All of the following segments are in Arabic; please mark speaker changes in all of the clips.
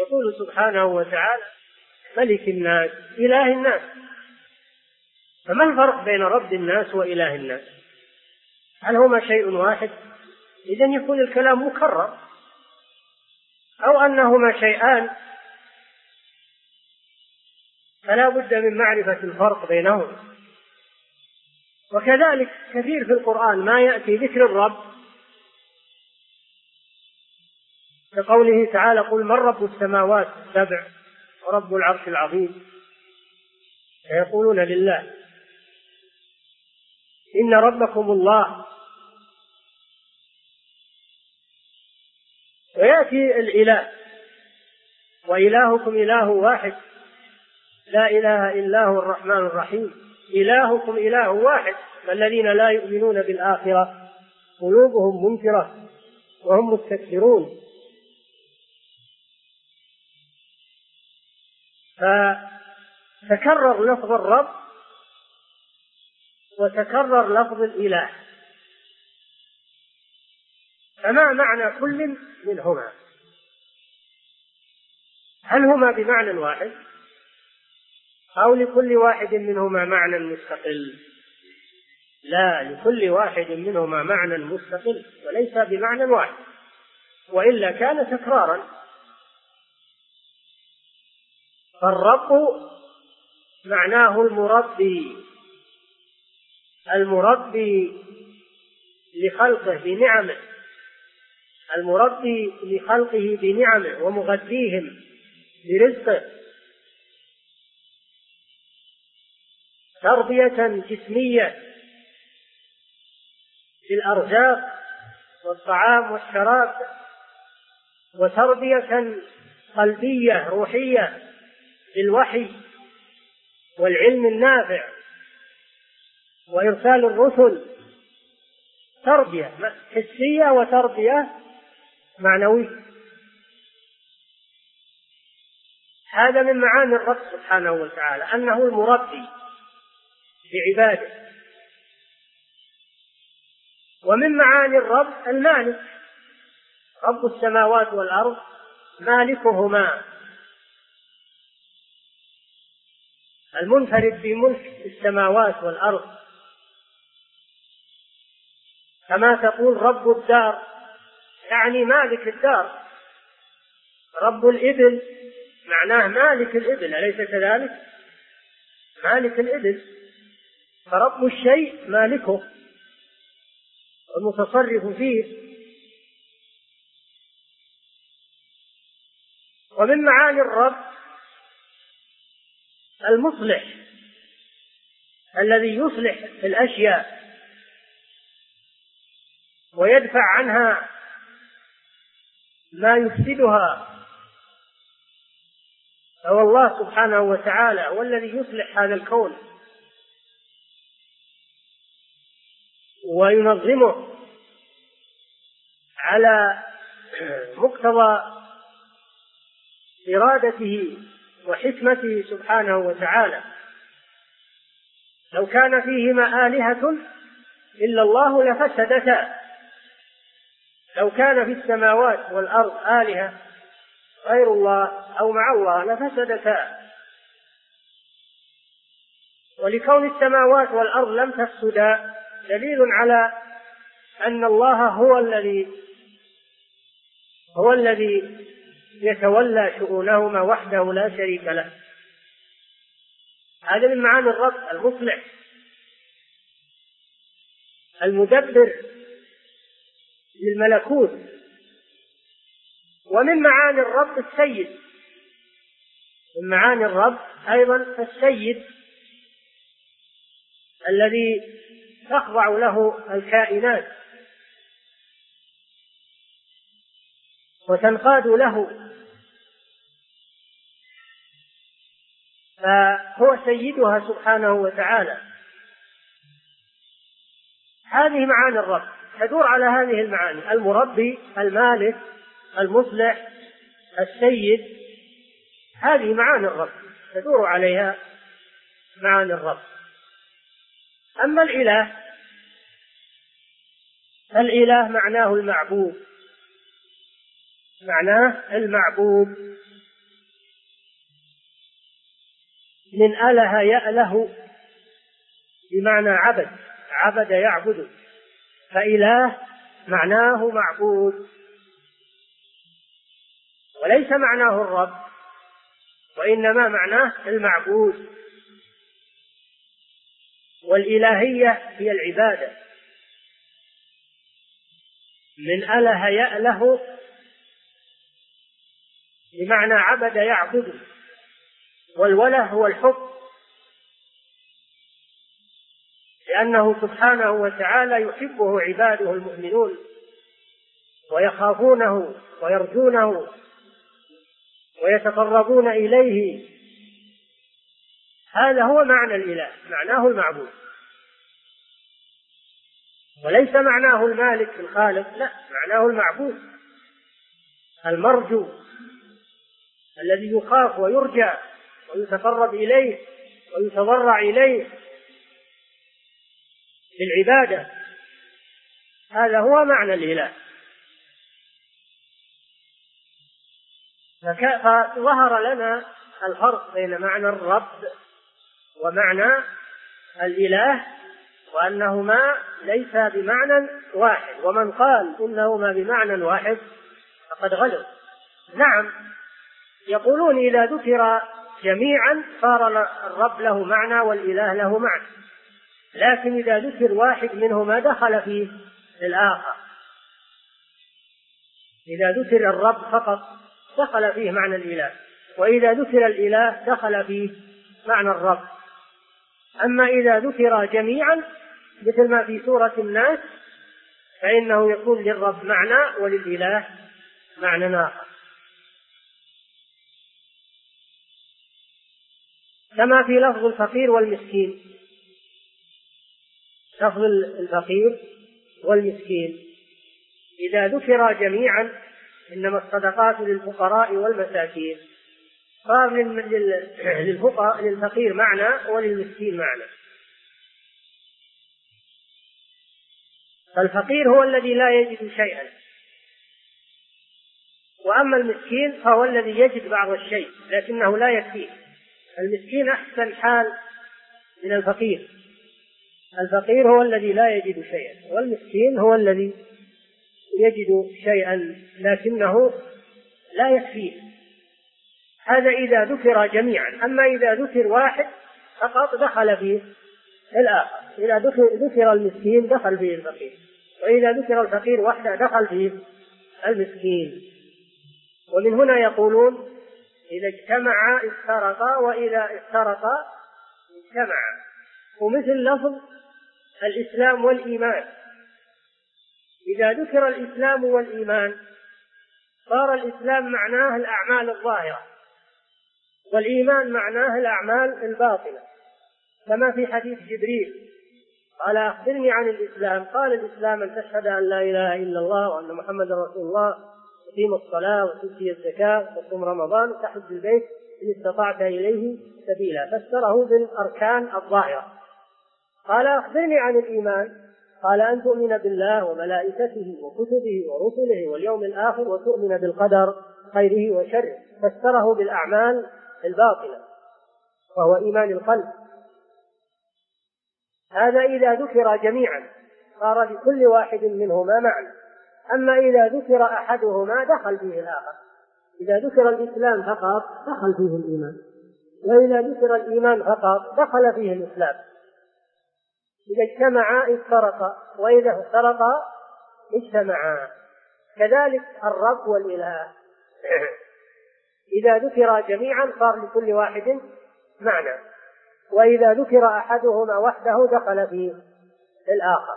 Speaker 1: يقول سبحانه وتعالى ملك الناس إله الناس. فما الفرق بين رب الناس وإله الناس؟ هل هما شيء واحد؟ إذن يكون الكلام مكرر، أو أنهما شيئان، فلا بد من معرفة الفرق بينهما. وكذلك كثير في القرآن ما يأتي ذكر الرب كقوله تعالى قل من رب السماوات السبع ورب العرش العظيم، فيقولون لله. إن ربكم الله. ويأتي الإله وإلهكم إله واحد لا إله إلا هو الرحمن الرحيم. إلهكم إله واحد، فالذين لا يؤمنون بالآخرة قلوبهم منكرة وهم مستكبرون. فتكرر لفظ الرب وتكرر لفظ الإله، فما معنى كل منهما؟ هل هما بمعنى واحد أو لكل واحد منهما معنى مستقل؟ لا، لكل واحد منهما معنى مستقل وليس بمعنى واحد، وإلا كان تكرارا. فالرب معناه المربي لخلقه بنعمه، المربي لخلقه بنعمه ومغذيهم برزقه تربية جسمية بالأرزاق والطعام والشراب، وتربية قلبية روحية بالوحي والعلم النافع وإرسال الرسل، تربية حسية وتربية معنوية. هذا من معاني الرب سبحانه وتعالى، أنه المربي لعباده. ومن معاني الرب المالك، رب السماوات والأرض مالكهما، المنفرد بملك السماوات والأرض. كما تقول رب الدار يعني مالك الدار، رب الإبل معناه مالك الإبل، أليس كذلك؟ مالك الإبل. فرب الشيء مالكه المتصرف فيه. ومن معاني الرب المصلح، الذي يصلح الأشياء ويدفع عنها ما يفسدها، فهو الله سبحانه وتعالى والذي يصلح هذا الكون وينظمه على مقتضى إرادته وحكمته سبحانه وتعالى. لو كان فيهما آلهة إلا الله لفسدتا، لو كان في السماوات والأرض آلهة غير الله أو مع الله لفسدتا. ولكون السماوات والأرض لم تفسدا دليل على أن الله هو الذي يتولى شؤونهما وحده لا شريك له. هذا من معاني الرب المصلح المدبر للملكوت. ومن معاني الرب السيد، من معاني الرب أيضا السيد الذي تخضع له الكائنات وتنقاد له، فهو سيدها سبحانه وتعالى. هذه معاني الرب تدور على هذه المعاني: المربي، المالك، المصلح، السيد. هذه معاني الرب تدور عليها معاني الرب. أما الإله معناه المعبود، معناه المعبود من أله يأله بمعنى عبد، عبد يعبد، فإله معناه معبود وليس معناه الرب، وإنما معناه المعبود. والإلهية هي العبادة. من أله يأله بمعنى عبد يعبد، والوله هو الحب، لأنه سبحانه وتعالى يحبه عباده المؤمنون ويخافونه ويرجونه ويتقربون إليه. هذا هو معنى الإله، معناه المعبود، وليس معناه المالك الخالق، لا، معناه المعبود المرجو الذي يخاف ويرجى ويتقرب إليه ويتضرع إليه بالعبادة. هذا هو معنى الإله. فظهر لنا الفرق بين معنى الرب ومعنى الإله، وأنهما ليس بمعنى واحد، ومن قال إنهما بمعنى واحد فقد غلط. نعم، يقولون إذا ذكر جميعا صار الرب له معنى والإله له معنى، لكن إذا ذكر واحد منهما دخل فيه الآخر. إذا ذكر الرب فقط دخل فيه معنى الإله، وإذا ذكر الإله دخل فيه معنى الرب. أما إذا ذكر جميعا مثل ما في سورة الناس فإنه يكون للرب معنى وللإله معنى آخر. كما في لفظ الفقير والمسكين، لفظ الفقير والمسكين إذا ذكر جميعا إنما الصدقات للفقراء والمساكين صار للفقير معنى وللمسكين معنى. فالفقير هو الذي لا يجد شيئا، وأما المسكين فهو الذي يجد بعض الشيء لكنه لا يكفيه. المسكين أحسن حال من الفقير. الفقير هو الذي لا يجد شيئا، والمسكين هو الذي يجد شيئا لكنه لا يكفيه. هذا إذا ذكر جميعا. أما إذا ذكر واحد فقط دخل فيه الآخر. إذا ذكر المسكين دخل فيه الفقير، وإذا ذكر الفقير وحده دخل فيه المسكين. ومن هنا يقولون إذا اجتمعا افترقا وإذا افترقا اجتمعا. ومثل لفظ الإسلام والإيمان، إذا ذكر الإسلام والإيمان صار الإسلام معناه الأعمال الظاهرة، والإيمان معناه الأعمال الباطنة، كما في حديث جبريل قال أخبرني عن الإسلام، قال الإسلام أن تشهد أن لا إله إلا الله وأن محمد رسول الله وتقيم الصلاة وتؤتي الزكاة وتصوم رمضان وتحج البيت إن استطعت إليه سبيلا. فسره بالأركان الظاهرة. قال أخبرني عن الإيمان، قال أن تؤمن بالله وملائكته وكتبه ورسله واليوم الآخر وتؤمن بالقدر خيره وشره. فسره بالأعمال الباطنة وهو إيمان القلب. هذا إذا ذكر جميعا صار لكل واحد منهما معنى. أما إذا ذكر أحدهما دخل فيه الآخر. إذا ذكر الإسلام فقط دخل فيه الإيمان، وإذا ذكر الإيمان فقط دخل فيه الإسلام. إذا اجتمعا افترقا وإذا افترقا اجتمعا. كذلك الرب والإله إذا ذكر جميعا صار لكل واحد معنى، وإذا ذكر أحدهما وحده دخل فيه الآخر.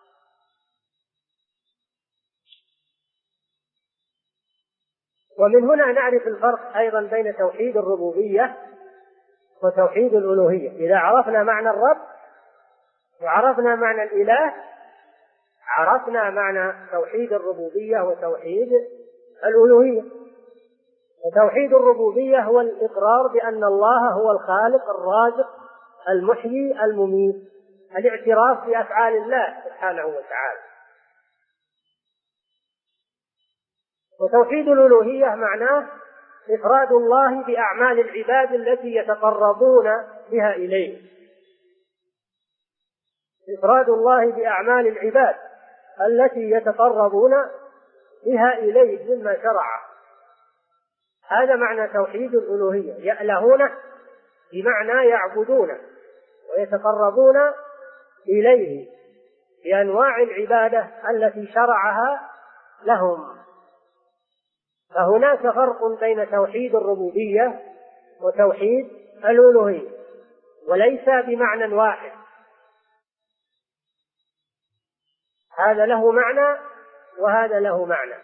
Speaker 1: ومن هنا نعرف الفرق أيضا بين توحيد الربوبية وتوحيد الألوهية. إذا عرفنا معنى الرب وعرفنا معنى الإله عرفنا معنى توحيد الربوبية وتوحيد الألوهية. وتوحيد الربوبية هو الإقرار بأن الله هو الخالق الرازق المحيي المميت، الاعتراف بأفعال الله سبحانه وتعالى. وتوحيد الألوهية معناه إفراد الله بأعمال العباد التي يتقربون بها إليه، إفراد الله بأعمال العباد التي يتقربون بها إليه مما شرعه. هذا معنى توحيد الألوهية، يألهونه بمعنى يعبدونه ويتقربون إليه بأنواع العبادة التي شرعها لهم. فهناك فرق بين توحيد الربوبية وتوحيد الألوهية، وليس بمعنى واحد، هذا له معنى وهذا له معنى.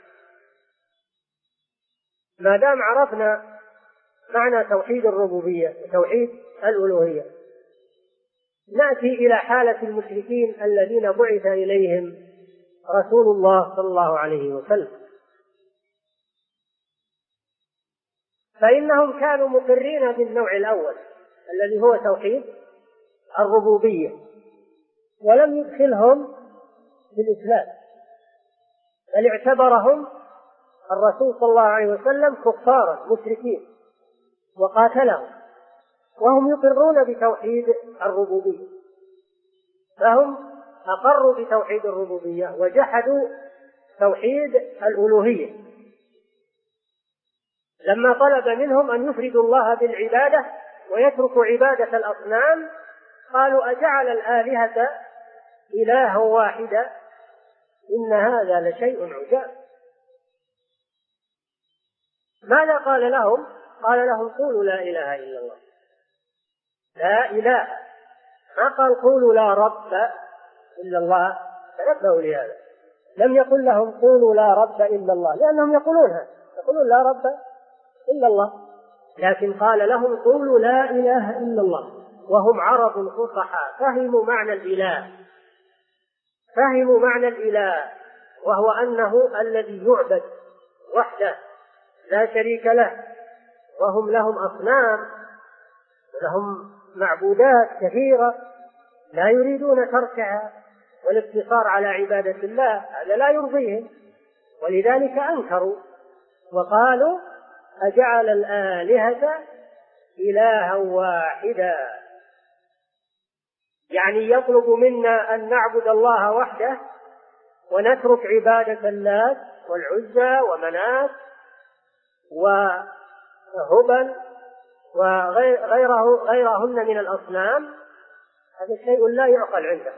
Speaker 1: ما دام عرفنا معنى توحيد الربوبية وتوحيد الألوهية، نأتي إلى حالة المشركين الذين بعث إليهم رسول الله صلى الله عليه وسلم. فإنهم كانوا مقرين بالنوع الأول الذي هو توحيد الربوبية، ولم يدخلهم في الإسلام، بل اعتبرهم الرسول صلى الله عليه وسلم كفارا مشركين وقاتلهم وهم يقرون بتوحيد الربوبية. فهم أقروا بتوحيد الربوبية وجحدوا توحيد الألوهية. لما طلب منهم أن يفردوا الله بالعبادة ويتركوا عبادة الأصنام قالوا أجعل الآلهة إلها واحدا إن هذا لشيء عجاب. ماذا قال لهم؟ قال لهم قولوا لا إله إلا الله، لا إله، ما قال قولوا لا رب إلا الله، تنبهوا لهذا. لم يقل لهم قولوا لا رب إلا الله، لأنهم يقولون لا رب إلا الله، لكن قال لهم قولوا لا إله إلا الله. وهم عرب فصحى فهموا معنى الإله، فهموا معنى الإله، وهو أنه الذي يعبد وحده لا شريك له، وهم لهم أصنام ولهم معبودات كثيرة لا يريدون تركها والاقتصار على عبادة الله، هذا لا يرضيهم، ولذلك أنكروا وقالوا أجعل الآلهة إلها واحدا، يعني يطلب منا أن نعبد الله وحده ونترك عبادة اللات والعزى ومنات وهبل وغيرهن من الأصنام. هذا شيء لا يعقل عنده.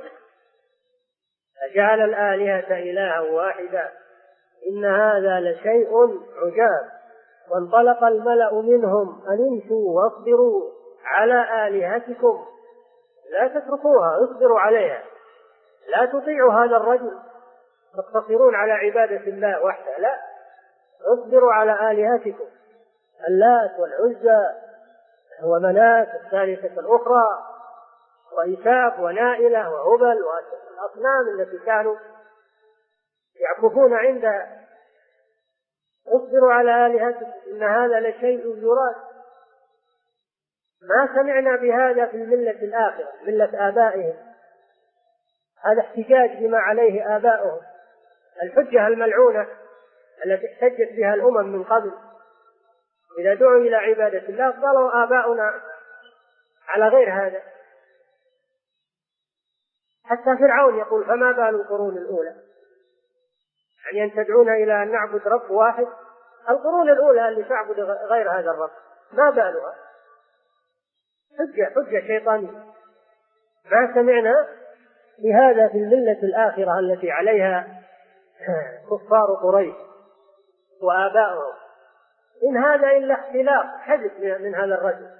Speaker 1: أجعل الآلهة إلها واحدا إن هذا لشيء عجاب. وانطلق الملأ منهم أن امشوا واصبروا على آلهتكم لا تتركوها، اصبروا عليها، لا تطيعوا هذا الرجل تقتصرون على عبادة الله وحده، لا، اصبروا على آلهتكم اللات والعزى ومنات الثالثة الأخرى وإساف ونائلة وهبل والأصنام التي كانوا يعكفون عندها. اصبروا على آلهتكم إن هذا لشيء يراد. ما سمعنا بهذا في الملة الآخرة، ملة آبائهم، هذا احتجاج بما عليه آباؤهم، الحجة الملعونة التي احتجت بها الأمم من قبل. إذا دعوا إلى عبادة الله قالوا آباؤنا على غير هذا. حتى فرعون يقول فما بال القرون الأولى، يعني أن تدعونا إلى أن نعبد رب واحد، القرون الأولى اللي تعبد غير هذا الرب ما بالها؟ حجة شيطانية. ما سمعنا بهذا في الملة الآخرة التي عليها كفار قريش وآباؤهم، إن هذا إلا اختلاق حدث من هذا الرجل.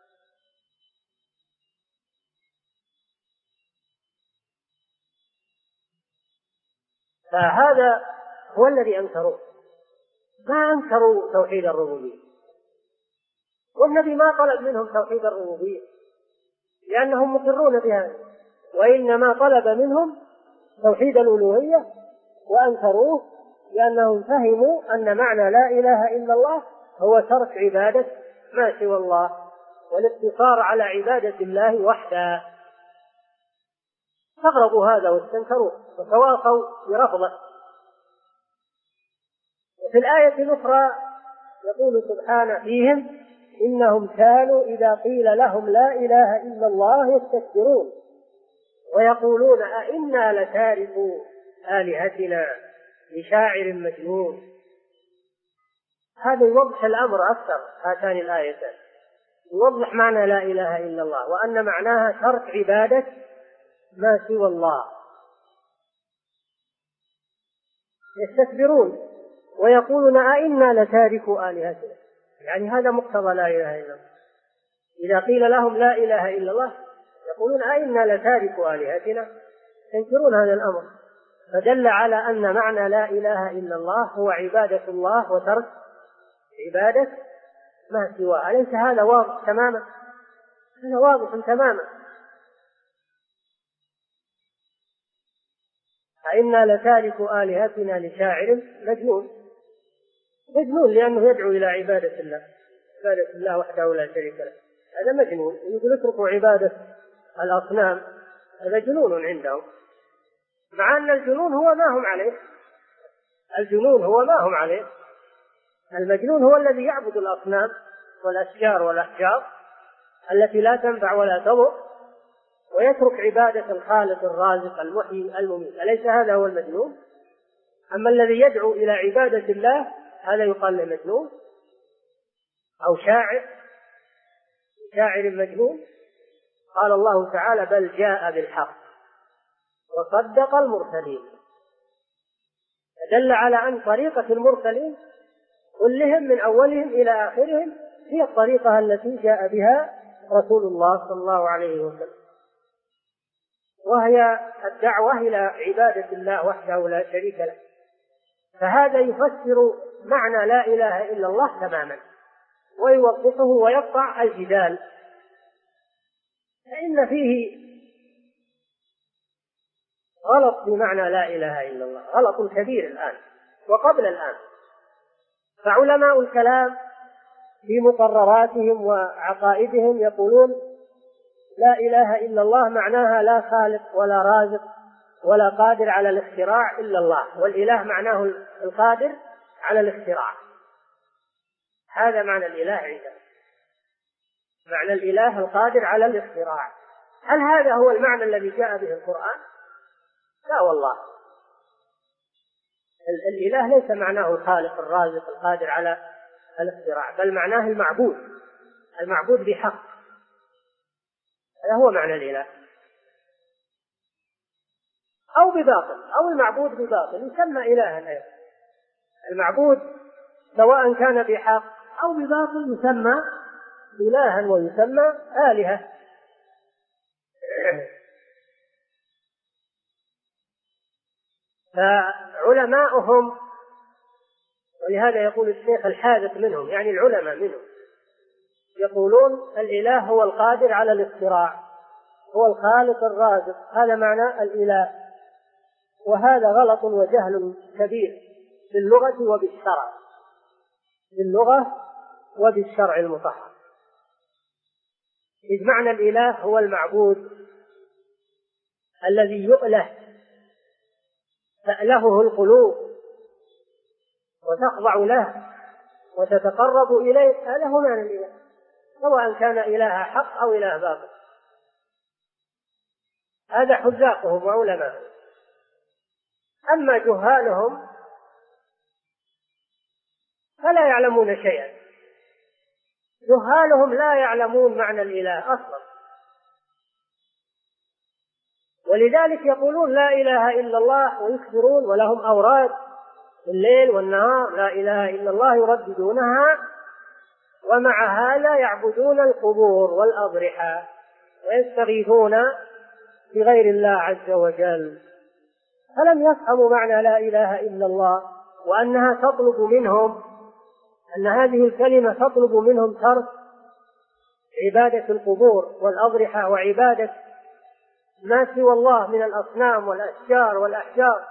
Speaker 1: فهذا هو الذي أنكروه، ما أنكروا توحيد الربوبية، والنبي ما طلب منهم توحيد الربوبية لأنهم مقرون بهذا، وإنما طلب منهم توحيد الألوهية وأنكروه لأنهم فهموا أن معنى لا إله إلا الله هو ترك عبادة ما سوى الله والاقتصار على عبادة الله وحده. استغربوا هذا واستنكروه وتواصوا برفضه. وفي الآية الأخرى يقول سبحانه فيهم إنهم كانوا إذا قيل لهم لا إله إلا الله يستكبرون ويقولون أئنا لتاركو آلهتنا لشاعر مجنون. هذا يوضح الأمر أكثر، هاتان الآيتان يوضح معنى لا إله إلا الله، وأن معناها ترك عبادة ما سوى الله. يستكبرون ويقولون أئنا لتاركو آلهتنا، يعني هذا مقتضى لا إله إلا الله. إذا قيل لهم لا إله إلا الله يقولون أئنا لتاركو آلهتنا، ينكرون هذا الأمر، فدل على أن معنى لا إله إلا الله هو عبادة الله وترك عبادة ما سواه. أليس هذا واضح تماما؟ هذا واضح تماما. أئنا لتاركو آلهتنا لشاعر مجنون، مجنون لأنه يدعو إلى عبادة الله، عبادة الله وحده لا شريك له. هذا مجنون، يقول اتركوا عبادة الأصنام، هذا جنون عندهم، مع أن الجنون هو ما هم عليه. الجنون هو ما هم عليه. المجنون هو الذي يعبد الأصنام والأشجار والأحجار التي لا تنفع ولا تضر، ويترك عبادة الخالق الرازق المحيي المميت. أليس هذا هو المجنون؟ أما الذي يدعو إلى عبادة الله هذا يقال له مجنون أو شاعر مجنون. قال الله تعالى بل جاء بالحق وصدق المرسلين، دل على أن طريقة المرسلين كلهم من أولهم إلى آخرهم هي الطريقة التي جاء بها رسول الله صلى الله عليه وسلم، وهي الدعوة إلى عبادة الله وحده لا شريك له. فهذا يفسر معنى لا إله إلا الله تماما ويوضحه ويقطع الجدال، فإن فيه غلط بمعنى لا إله إلا الله، غلط كبير الآن وقبل الآن. فعلماء الكلام في مقرراتهم وعقائدهم يقولون لا إله إلا الله معناها لا خالق ولا رازق ولا قادر على الاختراع إلا الله، والإله معناه القادر على الاختراع. هذا معنى الإله عندنا، معنى الإله القادر على الاختراع. هل هذا هو المعنى الذي جاء به القرآن؟ لا والله، الإله ليس معناه الخالق الرازق القادر على الاختراع، بل معناه المعبود بحق. هذا هو معنى الإله، أو بباطل، أو المعبود بباطل يسمى إلها أيضا. المعبود سواء كان بحق أو بباطل يسمى إلها ويسمى آلهة. فعلماؤهم، ولهذا يقول الشيخ الحاذق منهم يعني العلماء منهم، يقولون الإله هو القادر على الاختراع، هو الخالق الرازق، هذا معنى الإله. وهذا غلط وجهل كبير في اللغة وبالشرع، في اللغة وبالشرع المطهر. إذ معنى الإله هو المعبود الذي يؤله، تألهه القلوب وتخضع له وتتقرب إليه، هذا هو معنى الإله، سواء كان إله حق أو إله باطل. هذا حذاقهم وعلماءهم. أما جهالهم فلا يعلمون شيئا، جهالهم لا يعلمون معنى الإله أصلا، ولذلك يقولون لا إله إلا الله ويكثرون، ولهم أوراد الليل والنهار لا إله إلا الله يرددونها، ومع هذا يعبدون القبور والأضرحة ويستغيثون بغير الله عز وجل. فلم يفهموا معنى لا إله إلا الله، وأنها تطلب منهم، أن هذه الكلمة تطلب منهم ترك عبادة القبور والأضرحة وعبادة ما سوى الله من الأصنام والأشجار والأحجار.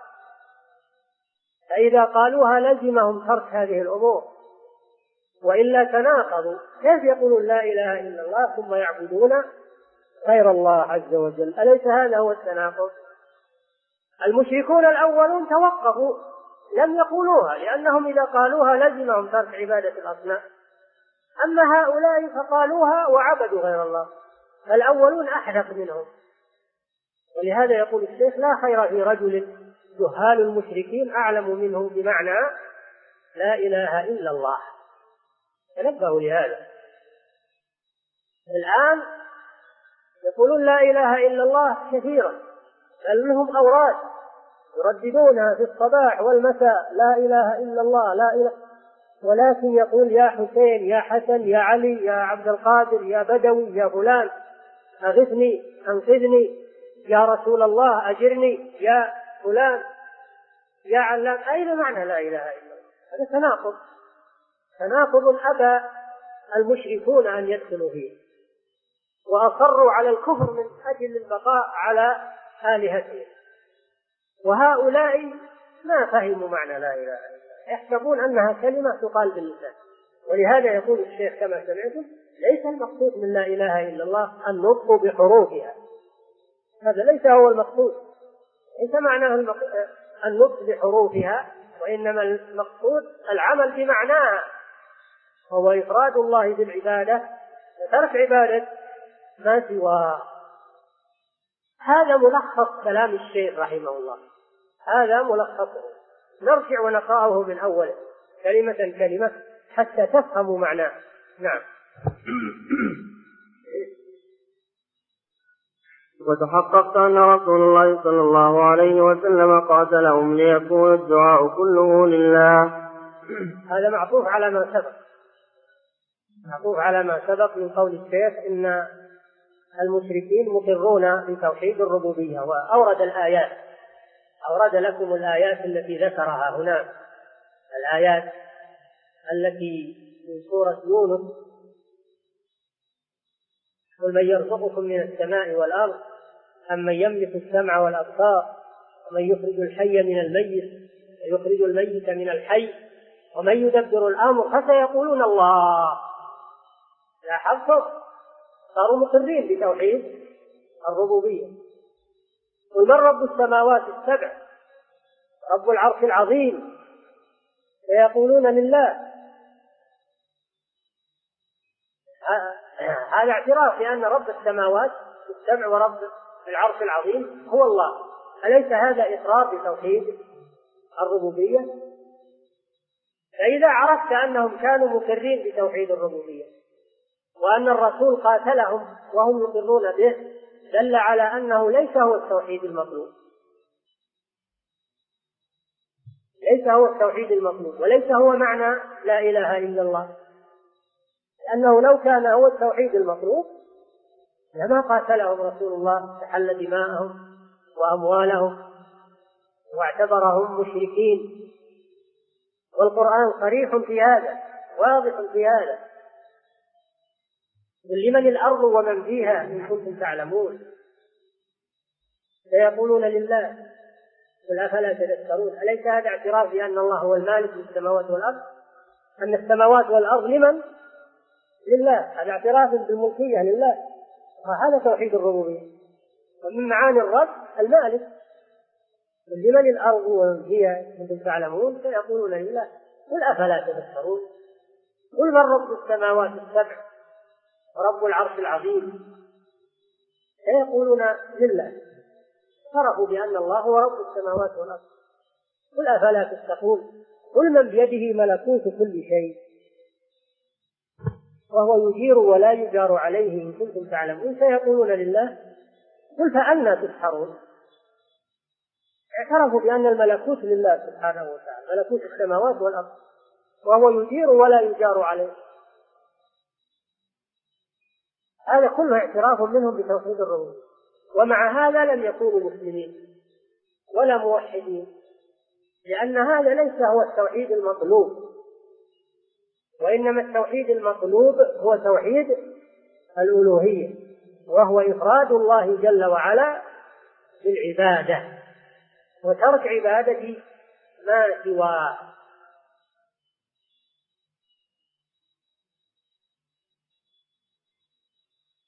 Speaker 1: فإذا قالوها لزمهم ترك هذه الأمور، وإلا تناقضوا. كيف يقولون لا إله إلا الله ثم يعبدون غير الله عز وجل؟ أليس هذا هو التناقض؟ المشركون الأولون توقفوا لم يقولوها، لأنهم إذا قالوها لزمهم ترك عبادة الأصنام. أما هؤلاء فقالوها وعبدوا غير الله، فالأولون أحدث منهم. ولهذا يقول الشيخ: لا خير في رجل جهال المشركين أعلم منه بمعنى لا إله إلا الله. تنبهوا لهذا. الآن يقولون لا إله إلا الله كثيرا، بل لهم أوراد يرددونها في الصباح والمساء: لا إله إلا الله، لا إله. ولكن يقول: يا حسين، يا حسن، يا علي، يا عبد القادر، يا بدوي، يا فلان، أغثني، أنقذني، يا رسول الله أجرني، يا فلان، يا علام. أين معنى لا إله إلا الله؟ هذا تناقض أبى المشركون أن يدخلوا فيه، وأصروا على الكفر من أجل البقاء على آلهتهم. وهؤلاء ما فهموا معنى لا إله إلا الله، يحسبون أنها كلمة تقال باللسان. ولهذا يقول الشيخ كما سمعتم: ليس المقصود من لا إله إلا الله النطق بحروفها، هذا ليس هو المقصود، ليس معناه النطق بحروفها، وإنما المقصود العمل بمعناها، وهو إفراد الله بالعبادة وترك عبادة ما سواه. هذا ملخص كلام الشيخ رحمه الله، هذا ملخصه. نرجع ونقرأه من أوله كلمة كلمة حتى تفهموا معناه. نعم.
Speaker 2: وتحققت أن رسول الله صلى الله عليه وسلم قاتلهم ليكون الدعاء كله لله.
Speaker 1: هذا معطوف على ما سبق من قول الشيخ: إن المشركين مقرون بتوحيد الربوبية. وأورد الآيات، أورد لكم الآيات التي ذكرها هنا، الآيات التي في سورة يونس: قل من يرزقكم من السماء والأرض أمن يملك السمع والأبصار ومن يخرج الحي من الميت ويخرج الميت من الحي ومن يدبر الأمر فسيقولون الله. لاحظتم؟ صاروا مقرين بتوحيد الربوبية. قل من رب السماوات السبع رب العرش العظيم فيقولون لله. هذا اعتراف بأن رب السماوات السبع ورب العرش العظيم هو الله. أليس هذا إقرار بتوحيد الربوبية؟ فإذا عرفت أنهم كانوا مقرين بتوحيد الربوبية وأن الرسول قاتلهم وهم يقرون به، دل على أنه ليس هو التوحيد المطلوب، ليس هو التوحيد المطلوب، وليس هو معنى لا إله إلا الله. لأنه لو كان هو التوحيد المطلوب لما قاتلهم رسول الله، استحل دماءهم وأموالهم واعتبرهم مشركين. والقرآن صريح في هذا، واضح في هذا: قل لمن الأرض ومن فيها إن كنتم تعلمون سيقولون لله قل أفلا تذكرون. أليس هذا اعتراف بأن الله هو المالك للسماوات والأرض؟ أن السماوات والأرض لمن؟ لله. هذا اعتراف بالملكية لله، وهذا توحيد الربوبية. ومن معاني الرب المالك: لمن الأرض ومن فيها إن كنتم تعلمون سيقولون لله قل أفلا تذكرون. قل من رب السماوات السبع ورب العرش العظيم سيقولون لله. صرفوا بأن الله هو رب السماوات والأرض. قل أفلا تتقون. قل من بيده ملكوت كل شيء وهو يجير ولا يجار عليه إن كنتم تعلمون سيقولون لله قل فأنى تسحرون. اعترفوا بأن الملكوت لله سبحانه وتعالى، ملكوت السماوات والأرض، وهو يجير ولا يجار عليه. هذا كله اعتراف منهم بتوحيد الربوبية. ومع هذا لم يكونوا مسلمين ولا موحدين، لأن هذا ليس هو التوحيد المطلوب، وإنما التوحيد المطلوب هو توحيد الألوهية، وهو إفراد الله جل وعلا بالعبادة وترك عبادة ما سواه.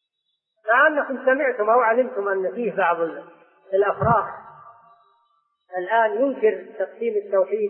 Speaker 1: مع أنكم سمعتم أو علمتم أن فيه بعض الأفراح الآن ينكر تقسيم التوحيد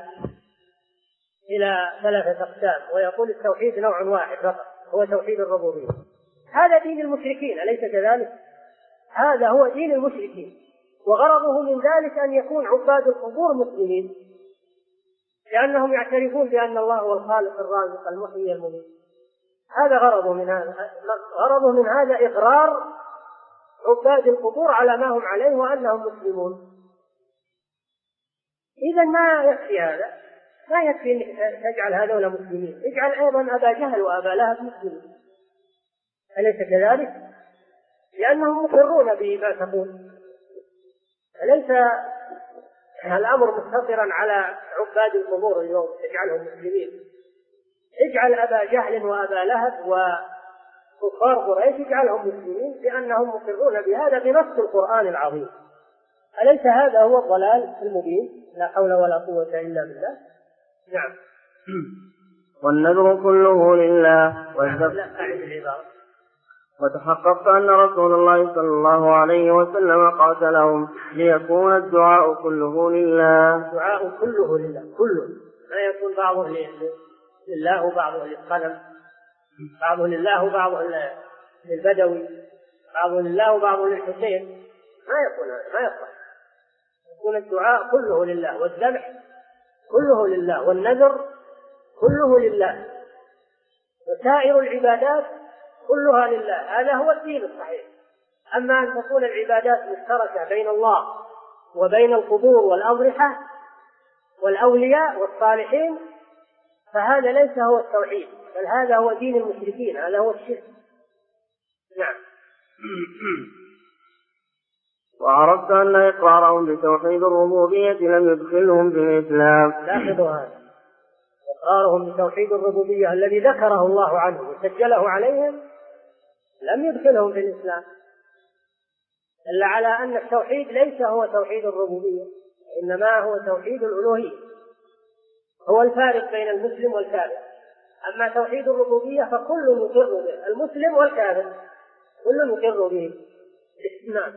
Speaker 1: إلى 3 أقسام، ويقول التوحيد نوع واحد فقط هو توحيد الربوبية. هذا دين المشركين، أليس كذلك؟ هذا هو دين المشركين، وغرضه من ذلك أن يكون عباد القبور مسلمين، لأنهم يعترفون بأن الله هو الخالق الرازق المحيي المميت. هذا غرضه من هذا، غرضه من هذا إقرار عباد القبور على ما هم عليه وأنهم مسلمون. إذا ما يكفي هذا، ما يكفي أنك تجعل هذول مسلمين، اجعل أيضا أبا جهل وأبا لهب مسلمين، أليس كذلك؟ لأنهم مقرون بما تقول. أليس الأمر مقتصرا على عباد القبور اليوم تجعلهم مسلمين؟ اجعل أبا جهل وأبا لهب وكفار قريش اجعلهم مسلمين، لأنهم مقرون بهذا بنص القرآن العظيم. أليس هذا هو الضلال المبين؟ لا حول ولا قوة إلا بالله. نعم.
Speaker 2: والنذر كله لله. وتحققت أن رسول الله صلى الله عليه وسلم قاتلهم ليكون الدعاء كله لله.
Speaker 1: الدعاء كله لله، كله، لا يكون بعضه لله وبعضه للصنم، بعضه لله وبعضه للبدوي، بعضه لله وبعضه للحسين، ما يصح. يكون الدعاء كله لله، والذبح كله لله، والنذر كله لله، وسائر العبادات كلها لله. هذا هو الدين الصحيح. أما أن تكون العبادات مشتركة بين الله وبين القبور والأضرحة والأولياء والصالحين فهذا ليس هو التوحيد، بل هذا هو دين المشركين، هذا هو الشرك. نعم.
Speaker 2: وعرفت أن إقرارهم بتوحيد الربوبية لم يدخلهم في الإسلام.
Speaker 1: لاحظوا هذا، إقرارهم بتوحيد الربوبية الذي ذكره الله عنه وسجله عليهم لم يدخلهم في الإسلام، إلا على أن التوحيد ليس هو توحيد الربوبية، إنما هو توحيد الألوهية، هو الفارق بين المسلم والكافر. أما توحيد الربوبية فكل مقر به، المسلم والكافر كل مقر به. نعم.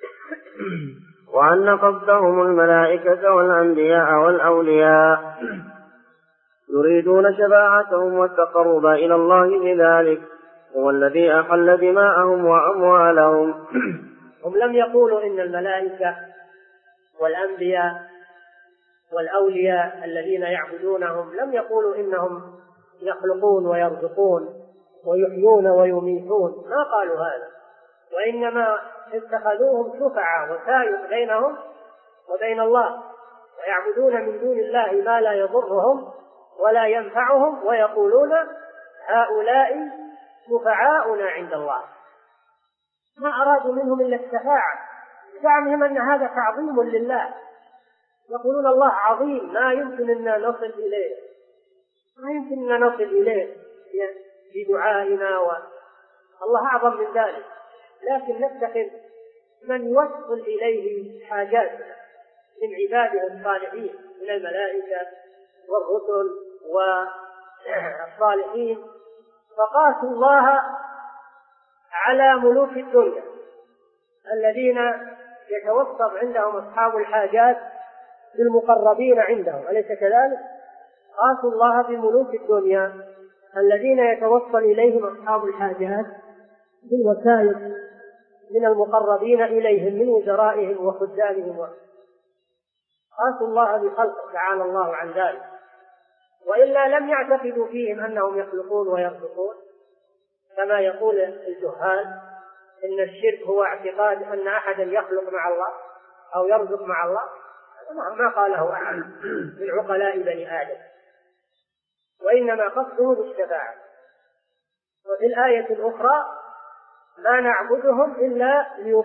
Speaker 2: وأن قصدهم الملائكة والأنبياء والأولياء يريدون شفاعتهم والتقرب إلى الله بذلك، هو الذي أحل دماءهم وأموالهم.
Speaker 1: هم لم يقولوا إن الملائكة والأنبياء والأولياء الذين يعبدونهم لم يقولوا إنهم يخلقون ويرزقون ويحيون ويميتون، ما قالوا هذا، وإنما اتخذوهم شفعاء وسائط بينهم وبين الله، ويعبدون من دون الله ما لا يضرهم ولا ينفعهم، ويقولون هؤلاء شفعاؤنا عند الله. ما أرادوا منهم إلا الشفاعة، زعمهم أن هذا تعظيم لله، يقولون الله عظيم ما يمكن أن نصل إليه، ما يمكن أن نصل إليه بدعائنا، والله أعظم من ذلك، لكن نتخذ من يوصل إليه حاجاتنا من عباده الصالحين من الملائكة والرسل والصالحين. فقاسوا الله على ملوك الدنيا الذين يتوسط عندهم أصحاب الحاجات بالمقربين عندهم، أليس كذلك؟ قاسوا الله بملوك الدنيا الذين يتوصل إليهم أصحاب الحاجات بالوسائل من المقربين إليهم من وزرائهم وخدامهم، قاسوا الله بخلقه تعالى الله عن ذلك، وإلا لم يعتقدوا فيهم أنهم يخلقون ويرزقون كما يقول الجهال إن الشرك هو اعتقاد أن أحدا يخلق مع الله أو يرزق مع الله، ما قاله أحد من عقلاء بني آدم، وإنما قصده بالشفاعة. وفي الآية الأخرى ما نعبدهم إلا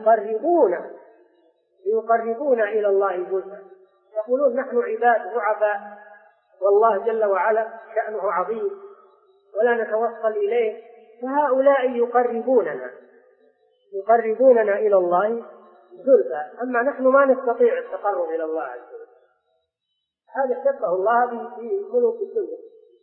Speaker 1: ليقربونا إلى الله زلفى، يقولون نحن عباد ضعفاء والله جل وعلا شأنه عظيم ولا نتوصل إليه، فهؤلاء يقربوننا إلى الله زلفى، أما نحن ما نستطيع التقرب إلى الله عز وجل. هذا شبه الله بملوك الدنيا،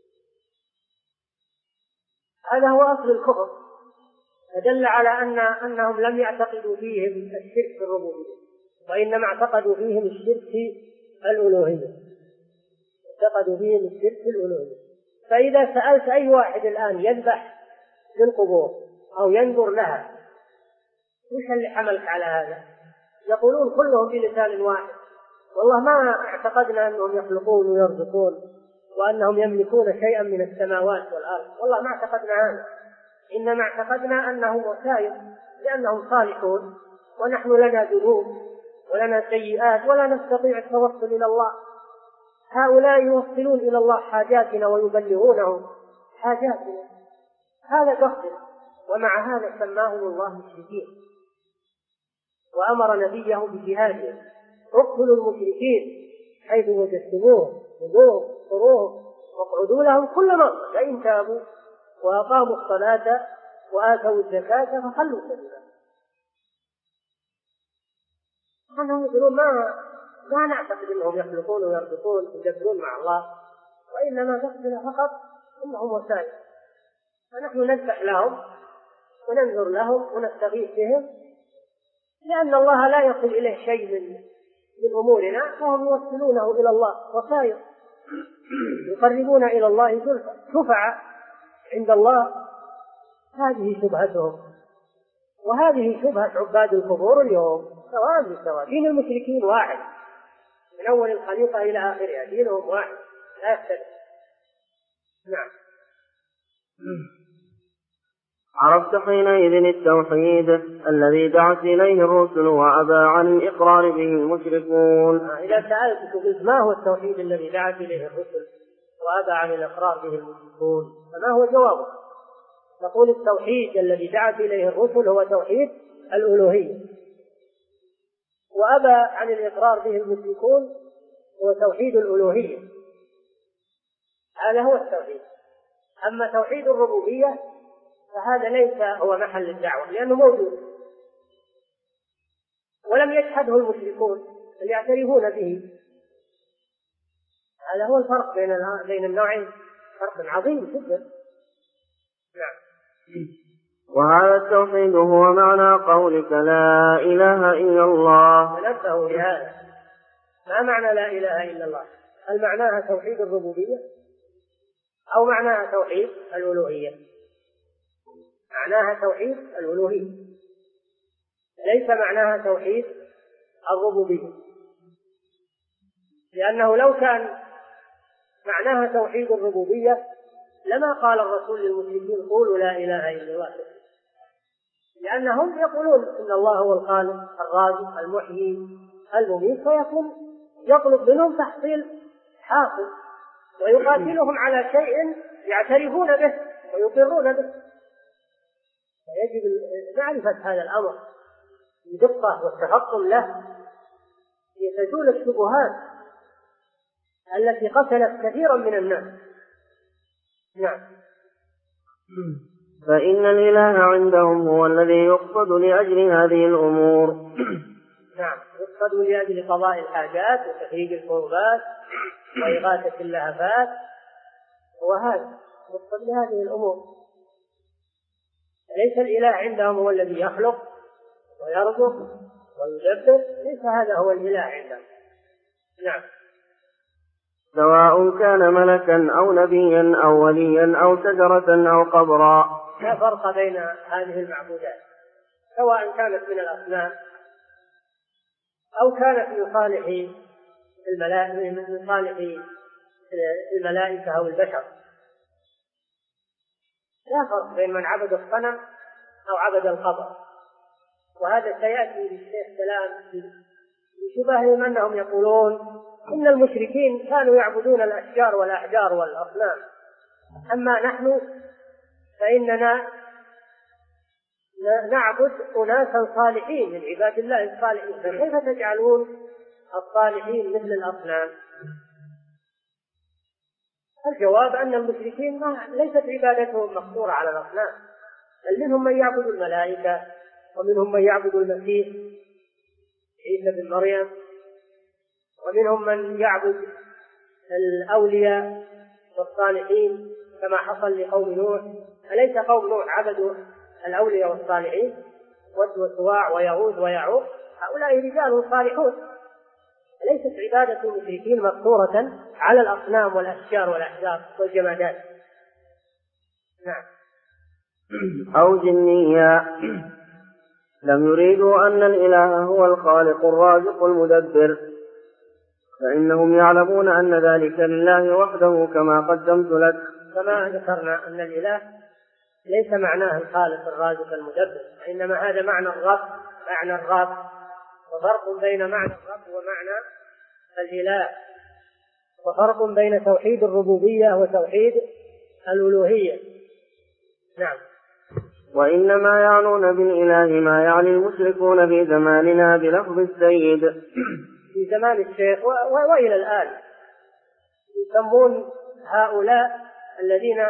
Speaker 1: هذا هو أصل الكفر، فدل على أنهم لم يعتقدوا فيهم الشرك في الربوبية، وإنما اعتقدوا فيهم الشرك الألوهية، اعتقدوا فيهم الشرك الألوهية. فإذا سألت أي واحد الآن يذبح للقبور أو ينظر لها، وش اللي حملك على هذا؟ يقولون كلهم بلسان واحد: والله ما اعتقدنا أنهم يخلقون ويرزقون وأنهم يملكون شيئا من السماوات والأرض، والله ما اعتقدنا هذا، إنما اعتقدنا أنهم وسائل لأنهم صالحون ونحن لنا ذنوب ولنا سيئات ولا نستطيع التوصل إلى الله. هؤلاء يوصلون إلى الله حاجاتنا ويبلغونهم حاجاتنا، هذا قصد. ومع هذا سماهم الله مشركين وأمر نبيه بجهادهم: اقتلوا المشركين حيث وجدتموهم، خذوهم احصروهم واقعدوا لهم كل مرة، فإن تابوا وأقاموا الصلاة وآتوا الزكاة فخلوا سبيلهم. أنهم يقولون ما نعتقد أنهم يخلقون ويرزقون ويدبرون مع الله، وإنما قصدنا فقط أنهم وسائل، فنحن نذبح لهم وننظر لهم ونستغيث بهم، لأن الله لا يصل إليه شيء من أمورنا، فهم يوصلونه إلى الله وسائل يقربون إلى الله زلفى شفعاء عند الله. هذه شبهتهم، وهذه شبهة عباد القبور اليوم سواء بسواء. دين المشركين واحد من أول الخليقة إلى آخرها، دينهم واحد لا يختلف. نعم.
Speaker 2: عرفت حينئذ التوحيد الذي دعت إليه الرسل وأبى عن الإقرار به المشركون.
Speaker 1: إذا سألت قلت ما هو التوحيد الذي دعت إليه الرسل وأبى عن الإقرار به المشركون، فما هو جوابه؟ نقول التوحيد الذي دعت إليه الرسل هو توحيد الألوهية، وأبى عن الإقرار به المشركون هو توحيد الألوهية. هذا هو التوحيد. أما توحيد الربوبية فهذا ليس هو محل الدعوة، لأنه موجود ولم يجحده المشركون بل يعترفون به. هذا هو الفرق بين النوعين، فرق عظيم جدا. نعم.
Speaker 2: وهذا التوحيد هو معنى قولك لا إله إلا الله.
Speaker 1: فنبه لهذا، ما معنى لا إله إلا الله؟ هل معناها توحيد الربوبية أو معناها توحيد الألوهية؟ معناها توحيد الألوهية، ليس معناها توحيد الربوبية، لأنه لو كان معناها توحيد الربوبية لما قال الرسول للمشركين قولوا لا إله إلا الله، لأنهم يقولون إن الله هو الخالق الرازق المحيي المميت، فيكون يطلب منهم تحصيل حاصل ويقاتلهم على شيء يعترفون به ويقرون به. فيجب معرفة هذا الأمر بدقة والتفطن له لتزول الشبهات التي قتلت كثيرا من الناس. نعم.
Speaker 2: فإن الإله عندهم هو الذي يقصد لأجل هذه الأمور.
Speaker 1: نعم، يقصد لأجل قضاء الحاجات وتفريج الكربات وإغاثة اللهفات، وهذا يقصد لهذه الأمور. ليس الإله عندهم هو الذي يخلق ويرزق ويدبر، ليس هذا هو الإله عندهم. نعم.
Speaker 2: سواء كان ملكا أو نبيا أو وليا أو شجرة أو قبرا.
Speaker 1: لا فرق بين هذه المعبودات، سواء كانت من الأصنام أو كانت من صالح الملائكة أو البشر. لا فرق بين من عبد الصنم أو عبد القبر. وهذا سيأتي للشيخ سلام في شبههم أنهم يقولون إن المشركين كانوا يعبدون الأشجار والأحجار والأصنام، أما نحن فإننا نعبد أناسا صالحين من عباد الله الصالحين، فكيف تجعلون الصالحين مثل الأصنام؟ الجواب أن المشركين ليست عبادتهم مقصورة على الأصنام، بل منهم من يعبد الملائكة ومنهم من يعبد المسيح عيسى بن مريم، ومنهم من يعبد الأولياء والصالحين كما حصل لقوم نوح. أليس قوم نوح عبدوا الأولياء والصالحين ود وسواع ويغوث ويعوق؟ هؤلاء رجال صالحون، ليست عبادة المشركين مقصورة على الأصنام والأشجار والأحجار والجمادات. نعم.
Speaker 2: أو جنيا، لم يريدوا أن الإله هو الخالق الرازق المدبر، فإنهم يعلمون أن ذلك لله وحده كما قدمت لك.
Speaker 1: كما ذكرنا أن الإله ليس معناه الخالق الرازق المدبر، وإنما هذا معنى الرب، وفرق بين معنى الرب ومعنى الإله، وفرق بين توحيد الربوبية وتوحيد الألوهية. نعم.
Speaker 2: وإنما يعنون بالإله ما يعني المشركون في زماننا بلفظ السيد.
Speaker 1: في زمان الشيخ وإلى الآن يسمون هؤلاء الذين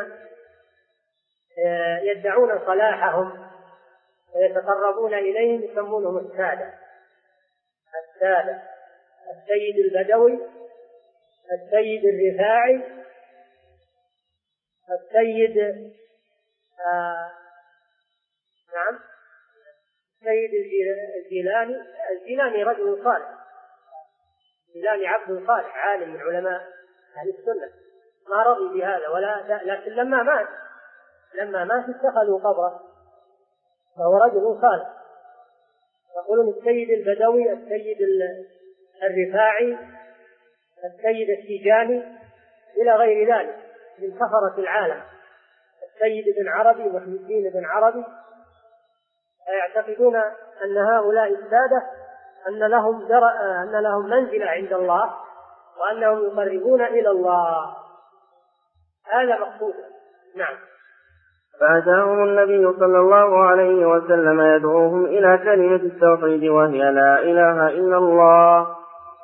Speaker 1: يدعون صلاحهم ويتقربون إليهم يسمونهم السادة، السيد البدوي، السيد الرفاعي، السيد نعم السيد الجيلاني رجل صالح، الجيلاني عبد صالح عالم من علماء أهل السنة، ما رضي بهذا لكن لما مات اتخذوا قبره، فهو رجل صالح. يقولون السيد البدوي، السيد الرفاعي، السيد التيجاني إلى غير ذلك من كفرة العالم، السيد بن عربي محي الدين بن عربي، يعتقدون أن هؤلاء السادة أن لهم منزلة عند الله وأنهم يقربون إلى الله، هذا مقصود. نعم.
Speaker 2: فأتاهم النبي صلى الله عليه وسلم يدعوهم إلى كلمة التوحيد وهي لا إله إلا الله.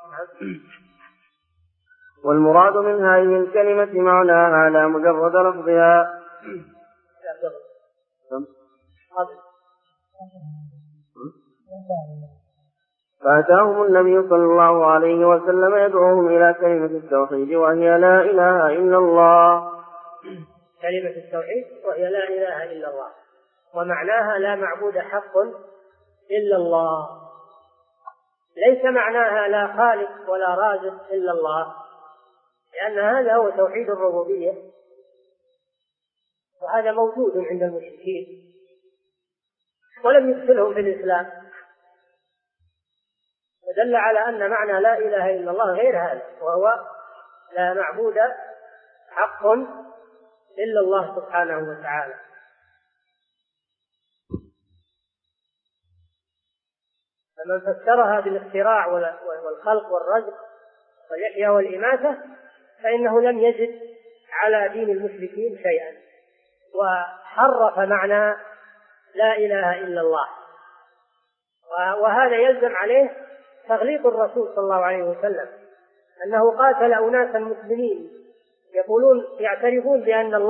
Speaker 2: والمراد من هذه الكلمة معناها لا مجرد لفظها. فأتاهم النبي صلى الله عليه وسلم يدعوهم إلى كلمة التوحيد وهي لا إله إلا الله.
Speaker 1: كلمة التوحيد وهي لا إله إلا الله، ومعناها لا معبود حق إلا الله، ليس معناها لا خالق ولا رازق إلا الله، لأن هذا هو توحيد الربوبية، وهذا موجود عند المشركين ولم يدخلهم في الإسلام، ودل على أن معنى لا إله إلا الله غير هذا، وهو لا معبود حق إلا الله سبحانه وتعالى. فمن فسرها بالاختراع والخلق والرزق والإحياء والإماتة فإنه لم يزد على دين المشركين شيئا، وحرف معنى لا إله إلا الله، وهذا يلزم عليه تغليط الرسول صلى الله عليه وسلم، أنه قاتل أناسا مسلمين يعترفون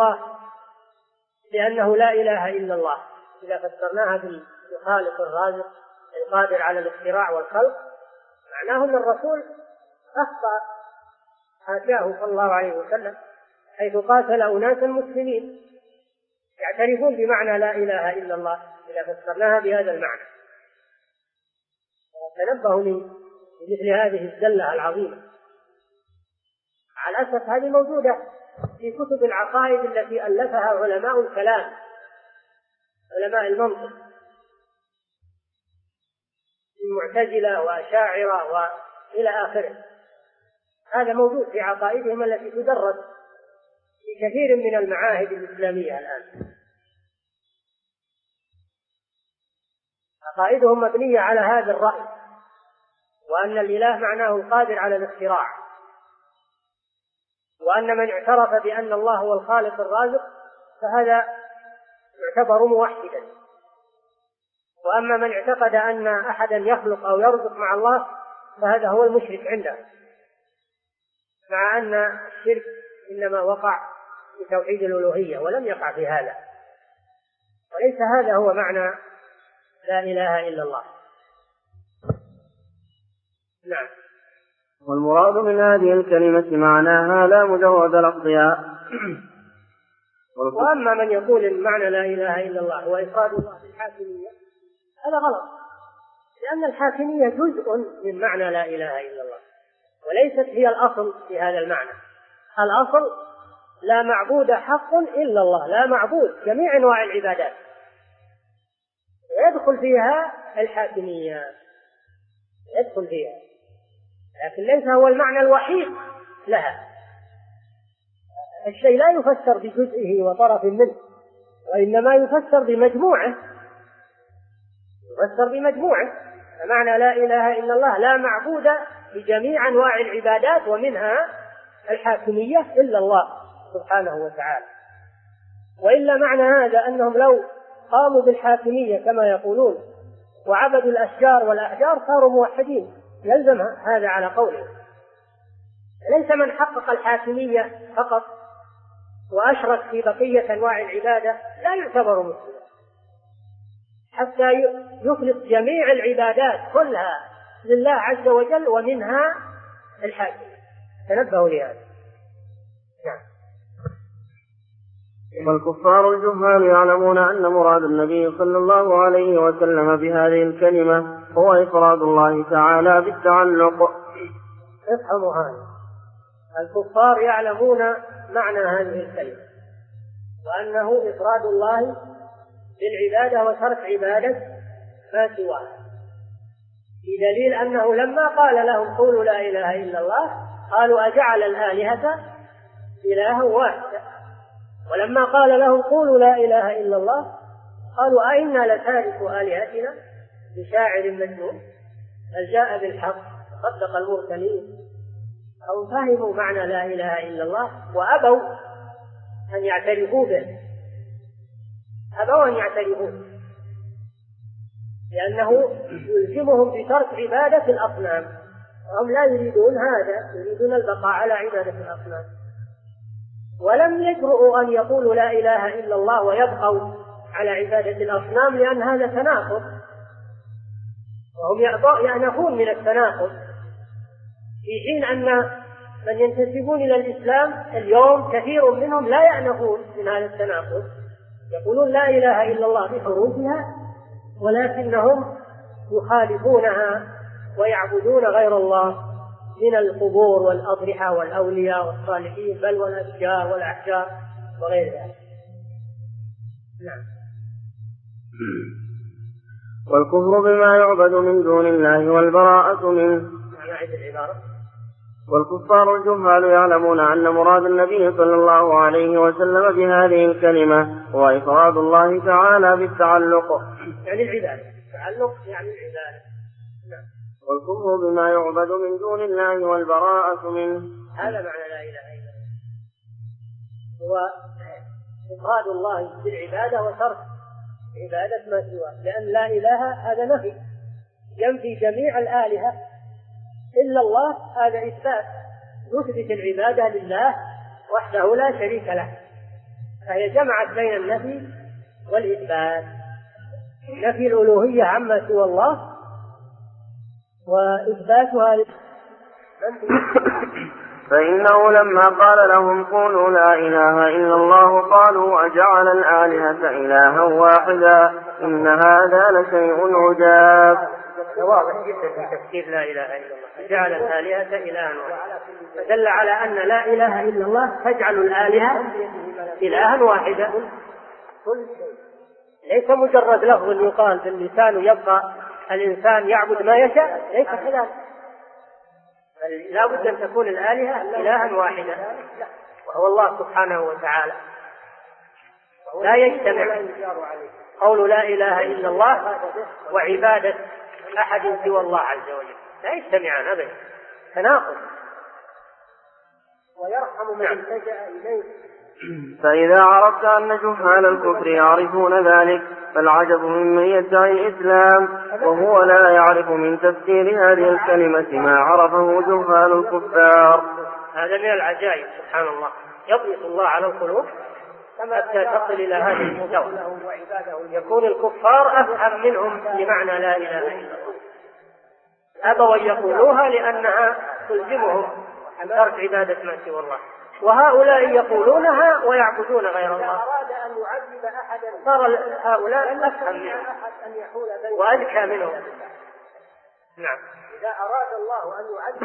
Speaker 1: بأنه لا إله إلا الله، إذا فسرناها بالخالق الرازق القادر على الاختراع والخلق معناه أن الرسول أخطأ حاشاه صلى الله عليه وسلم، حيث قاتل أناسا مسلمين يعترفون بمعنى لا إله إلا الله إذا فسرناها بهذا المعنى. تنبهوا لمثل هذه الزلة العظيمة. على الأسف هذه موجودة في كتب العقائد التي ألفها علماء الكلام، علماء المنطق، المعتزلة وأشاعرة وإلى آخره، هذا موجود في عقائدهم التي تدرس في كثير من المعاهد الإسلامية الآن. عقائدهم مبنية على هذا الرأي، وأن الإله معناه القادر على الاختراع، وأن من اعترف بأن الله هو الخالق الرازق فهذا يعتبر موحدا، وأما من اعتقد أن أحدا يخلق أو يرزق مع الله فهذا هو المشرك عنده، مع أن الشرك إنما وقع في توحيد الألوهية ولم يقع في هذا، وليس هذا هو معنى لا إله إلا الله. نعم.
Speaker 2: والمراد من هذه الكلمة معناها لا مجرد لفظها.
Speaker 1: وأما من يقول المعنى لا إله إلا الله هو إفراد الله بالحاكمية هذا غلط، لأن الحاكمية جزء من معنى لا إله إلا الله، وليست هي الأصل في هذا المعنى. الأصل لا معبود حق إلا الله، لا معبود، جميع أنواع العبادات يدخل فيها الحاكمية، يدخل فيها، لكن ليس هو المعنى الوحيد لها. الشيء لا يفسر بجزئه وطرف منه، وإنما يفسر بمجموعه، يفسر بمجموعه. فمعنى لا إله إلا الله لا معبود بجميع أنواع العبادات ومنها الحاكمية إلا الله سبحانه وتعالى. وإلا معنى هذا أنهم لو قاموا بالحاكمية كما يقولون وعبدوا الأشجار والأحجار صاروا موحدين، يلزم هذا على قوله. ليس من حقق الحاكمية فقط وأشرك في بقية أنواع العبادة لا يعتبر مسلما، حتى يخلص جميع العبادات كلها لله عز وجل ومنها الحاكم. تنبهوا لهذا. نعم.
Speaker 2: والكفار الجهال يعلمون أن مراد النبي صلى الله عليه وسلم بهذه الكلمة هو إفراد الله تعالى بالتعلق.
Speaker 1: افهموا هذا، الكفار يعلمون معنى هذه الكلمة وأنه إفراد الله بالعبادة وترك عبادة ما سواه، بدليل أنه لما قال لهم قولوا لا إله إلا الله قالوا أجعل الآلهة إلها واحدا، ولما قال لهم قولوا لا إله إلا الله قالوا أئنا لتارك آلهتنا بشاعر مجنون بل جاء بالحق صدق المرسلين. أو فهموا معنى لا إله إلا الله وأبوا أن يعترفوا به، أبوا أن يعترفوا، لأنه يلزمهم بترك عبادة الأصنام، وهم لا يريدون هذا، يريدون البقاء على عبادة الأصنام. ولم يجرؤوا أن يقولوا لا إله إلا الله ويبقوا على عبادة الأصنام، لأن هذا تناقض، وهم يأنفون من التناقض، في حين أن من ينتسبون إلى الإسلام اليوم كثير منهم لا يأنفون من هذا التناقض، يقولون لا إله إلا الله بحروفها ولكنهم يخالفونها ويعبدون غير الله من القبور والأضرحة والأولياء والصالحين بل والأشجار والأحجار وغير ذلك. نعم.
Speaker 2: والكفر بما يعبد من دون الله والبراءة منه.
Speaker 1: نعيد العبارة.
Speaker 2: والكفار الجهال يعلمون أن مراد النبي صلى الله عليه وسلم بهذه الكلمة هو إفراد الله تعالى بالتعلق،
Speaker 1: يعني العبادة، التعلق يعني العبادة. نعم.
Speaker 2: والكفر بما يعبد من دون الله والبراءة منه.
Speaker 1: هذا معنى لا إله إلا الله، هو إفراد الله بالعبادة وترك عبادة ما سواه، لأن لا إله هذا نفي، ينفي جميع الآلهة إلا الله، هذا إثبات، يثبت العبادة لله وحده لا شريك له، فهي جمعت بين النفي والإثبات، نفي الألوهية عما سوى الله وإثباتها
Speaker 2: فإنه لما قال لهم قولوا لا إله إلا الله قالوا أجعل الآلهة إلها واحدا إن هذا لشيء عجاب.
Speaker 1: واضح جدا في تفسير لا إله إلا الله، جعل الآلهة إلها واحدا، فدل على أن لا إله إلا الله تجعل الآلهة إلها واحدا. ليس مجرد لفظ يقال باللسان يبقى الإنسان يعبد ما يشاء، ليس كذلك، لا بد أن تكون الآلهة إلها واحدا وهو الله سبحانه وتعالى. لا يجتمع قول لا إله إلا الله وعبادة أحد سوى الله عز وجل، لا يجتمعان أبدا، تناقض، ويرحم من التجأ إليه.
Speaker 2: فإذا عرفت أن جهال الكفر يعرفون ذلك فالعجب ممن يدعي الإسلام وهو لا يعرف من تفسير هذه الكلمة ما عرفه جهال الكفار.
Speaker 1: هذا من العجائب سبحان الله، يضبط الله على القلوب حتى تصل إلى هذا المستوى، يكون الكفار أفهم منهم لمعنى لا إله إلا الله، أبوا أن يقولوها لأنها تلزمهم أن ترك عبادة ما سوى الله، وهؤلاء يقولونها ويعبدون غير الله، صار هؤلاء أفهم منهم وأذكى منهم، نعم. إذا أراد الله أن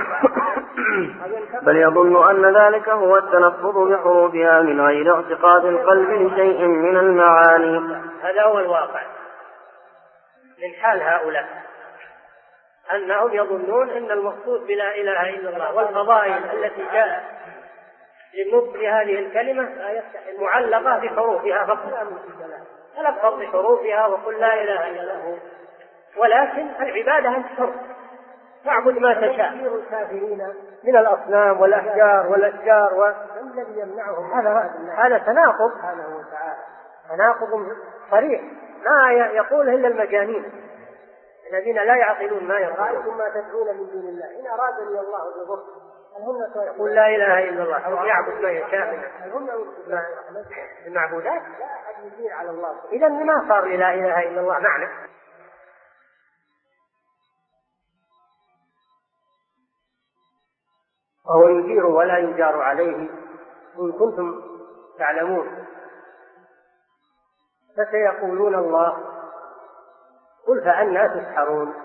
Speaker 1: يعذب
Speaker 2: بل يظن أن ذلك هو التلفظ بحروفها من غير اعتقاد القلب لشيء من المعاني.
Speaker 1: هذا هو الواقع من حال هؤلاء، أنهم يظنون أن المقصود بلا إله إلا الله والفضائل التي جاءت للنطق بهذه الكلمة معلقة بحروفها فقط، تلفظ بحروفها وقل لا إله إلا الله، ولكن العبادة أن تحر تعبد ما تشاء. الكافرين من الأصنام والأحجار والأشجار والذي يمنعهم هذا تناقض سبحانه وتعالى، تناقض صريح ما يقوله إلا المجانين الذين لا يعقلون ما يقولون. رأيتم ما تدعون من دون الله إن أرادني الله بضر يقول لا إله إلا الله أو يعبد ما يشاء من المعبودات، لا أحد يجير على الله. إذا ما صار لا إله إلا الله معنى. وهو يجير ولا يجار عليه إن كنتم تعلمون. فسيقولون الله قل فأنى تسحرون.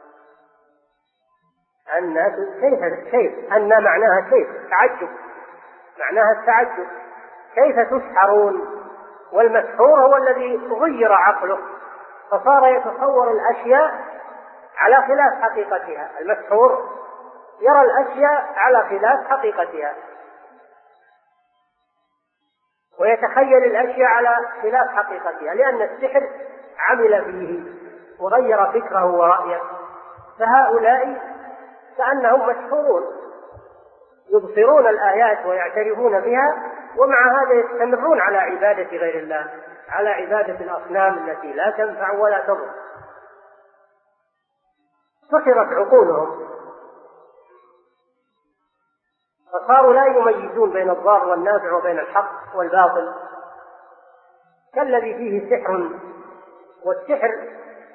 Speaker 1: الناس كيف أن معناها كيف تعجب، معناها التعجب، كيف تسحرون؟ والمسحور هو الذي غير عقله فصار يتصور الأشياء على خلاف حقيقتها. المسحور يرى الأشياء على خلاف حقيقتها ويتخيل الأشياء على خلاف حقيقتها، لأن السحر عمل فيه وغير فكره ورأيه. فهؤلاء كأنهم مسحورون يبصرون الآيات ويعترفون بها، ومع هذا يستمرون على عبادة غير الله، على عبادة الأصنام التي لا تنفع ولا تضر. سحرت عقولهم فصاروا لا يميزون بين الضار والنافع وبين الحق والباطل، كالذي فيه سحر. والسحر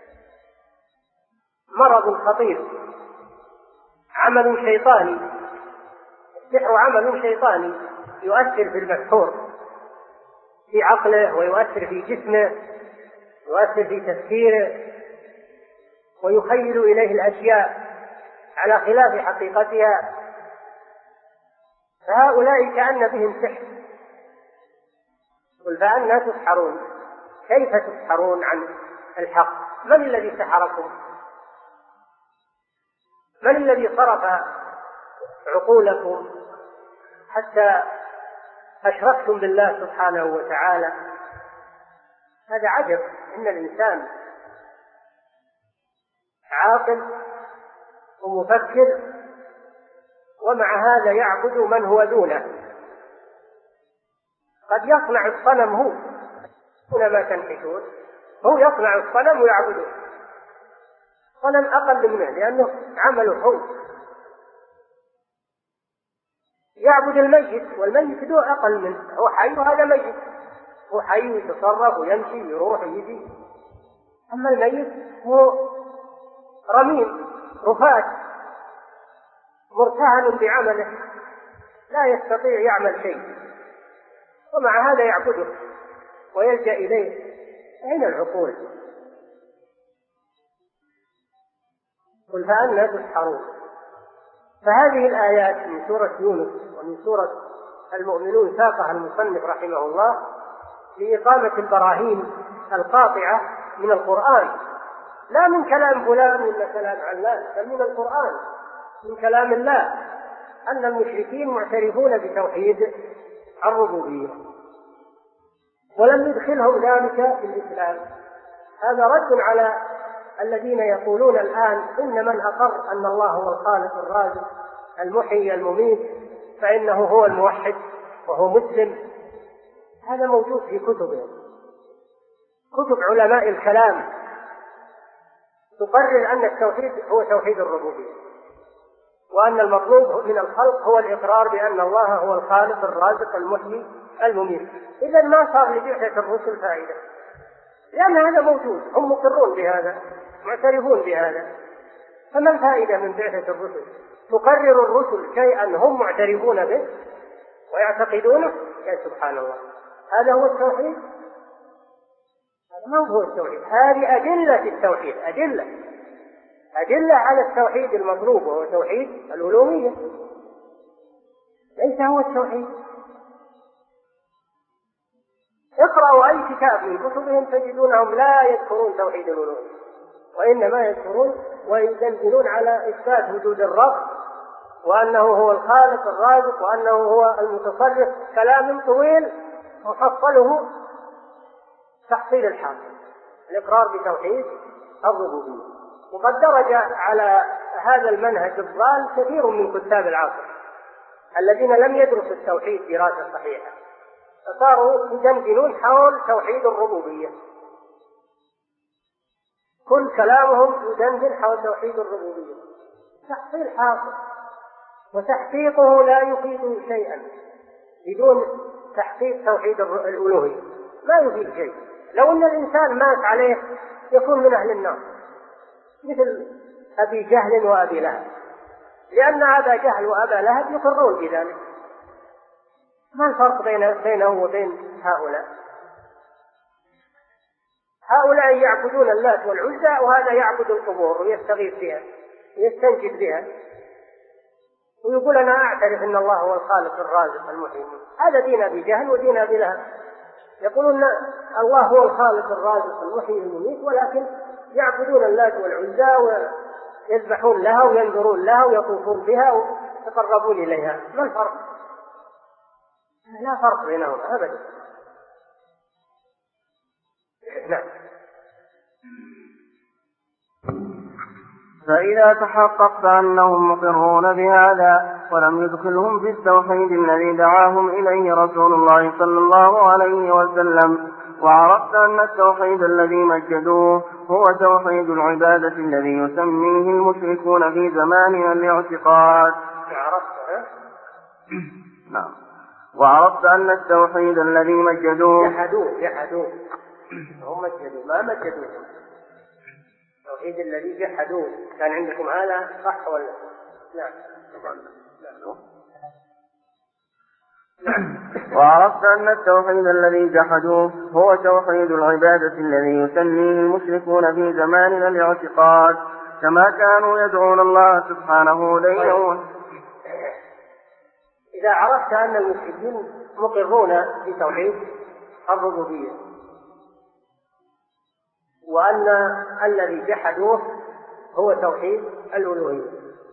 Speaker 1: مرض خطير، عمل شيطاني. السحر عمل شيطاني يؤثر في المسحور في عقله ويؤثر في جسمه، يؤثر في تفكيره، ويخيل إليه الأشياء على خلاف حقيقتها. فهؤلاء كأن بهم سحر. قل فأنى تسحرون؟ كيف تسحرون عن الحق؟ من الذي سحركم؟ من الذي صرف عقولكم حتى أشركتم بالله سبحانه وتعالى؟ هذا عجب، إن الإنسان عاقل ومفكر ومع هذا يعبد من هو دونه. قد يصنع الصنم هو ما تنحتون، هو يصنع الصنم ويعبده، صنم أقل منه لأنه عمله هو. يعبد الميت والميت ذو أقل منه، هو حي وهذا ميت، هو حي يتصرف ويمشي يروح ويجي، أما الميت هو رميم رفات مرتهن بعمله لا يستطيع يعمل شيء، ومع هذا يعبده ويلجأ إليه. أين العقول؟ قل فأنى تسحرون. فهذه الآيات من سورة يونس ومن سورة المؤمنون ساقها المصنف رحمه الله لإقامة البراهين القاطعة من القرآن، لا من كلام فلان ولا كلام علان، بل من القرآن، من كلام الله، أن المشركين معترفون بتوحيد الربوبية ولم يدخلهم ذلك في الإسلام. هذا رد على الذين يقولون الآن إن من أقر أن الله هو الخالق الرازق المحيي المميت فإنه هو الموحد وهو مسلم. هذا موجود في كتبهم، كتب علماء الكلام تقرر أن التوحيد هو توحيد الربوبية، وأن المطلوب من الخلق هو الإقرار بأن الله هو الخالق الرازق المحيي المميت. إذا ما صار لبعثة الرسل فائدة، لأن هذا موجود، هم مقرون بهذا معترفون بهذا، فما الفائدة من بعثة الرسل؟ تقرر الرسل شيئا هم معترفون به ويعتقدونه؟ يا سبحان الله، هذا هو التوحيد؟ هذا ما هو التوحيد، هذه أدلة التوحيد، أدلة على التوحيد المطلوب وهو توحيد الألوهية، ليس هو التوحيد. اقرأوا أي كتاب من كتبهم تجدونهم لا يذكرون توحيد الألوهية، وإنما يذكرون ويدندنون على إثبات وجود الرب وأنه هو الخالق الرازق وأنه هو المتصرف، كلام طويل محصله تحصيل الحاصل، الإقرار بتوحيد الربوبية. وقد درج على هذا المنهج الضال كثير من كتاب العصر الذين لم يدرسوا التوحيد دراسة صحيحة، فصاروا يدندنون حول توحيد الربوبية، كل كلامهم يدندن حول توحيد الربوبية، تحصيل حاصل، وتحقيقه لا يفيد شيئا. بدون تحقيق توحيد الألوهية ما يفيد شيء. لو أن الإنسان مات عليه يكون من أهل النار، مثل أبي جهل وأبي لهب، لأن أبا جهل وأبا لهب يقرون بذلك. ما الفرق بينه وبين هؤلاء؟ هؤلاء يعبدون اللات والعزى، وهذا يعبد القبور ويستغيث بها ويستنجد بها ويقول أنا أعترف أن الله هو الخالق الرازق المحيي. هذا دين أبي جهل ودين أبي لهب، يقولون الله هو الخالق الرازق المحيي المميت، ولكن يعبدون اللات والعزى ويذبحون لها وينذرون لها ويطوفون بها ويتقربون إليها. ما الفرق؟ لا فرق بينهم أبدا. نعم.
Speaker 2: فإذا تحققت أنهم مقرون بهذا ولم يدخلهم في التوحيد الذي دعاهم إليه رسول الله صلى الله عليه وسلم، وعرفت أن التوحيد الذي مجدوه هو توحيد العبادة الذي يسميه المشركون في زماننا الاعتقاد. نعم. وعرفت أن التوحيد الذي مجدوه
Speaker 1: جحدوه هم مجدوه ما مجدوه. التوحيد الذي جحدوه كان عندكم هذا صح ولا؟ نعم.
Speaker 2: وعرفت أن التوحيد الذي جحدوه هو توحيد العبادة الذي يسميه المشركون في زماننا الاعتقاد، كما كانوا يدعون الله سبحانه ليلا.
Speaker 1: إذا عرفت أن المشركين مقرون بتوحيد الربوبية وأن الذي جحدوه هو توحيد الألوهية،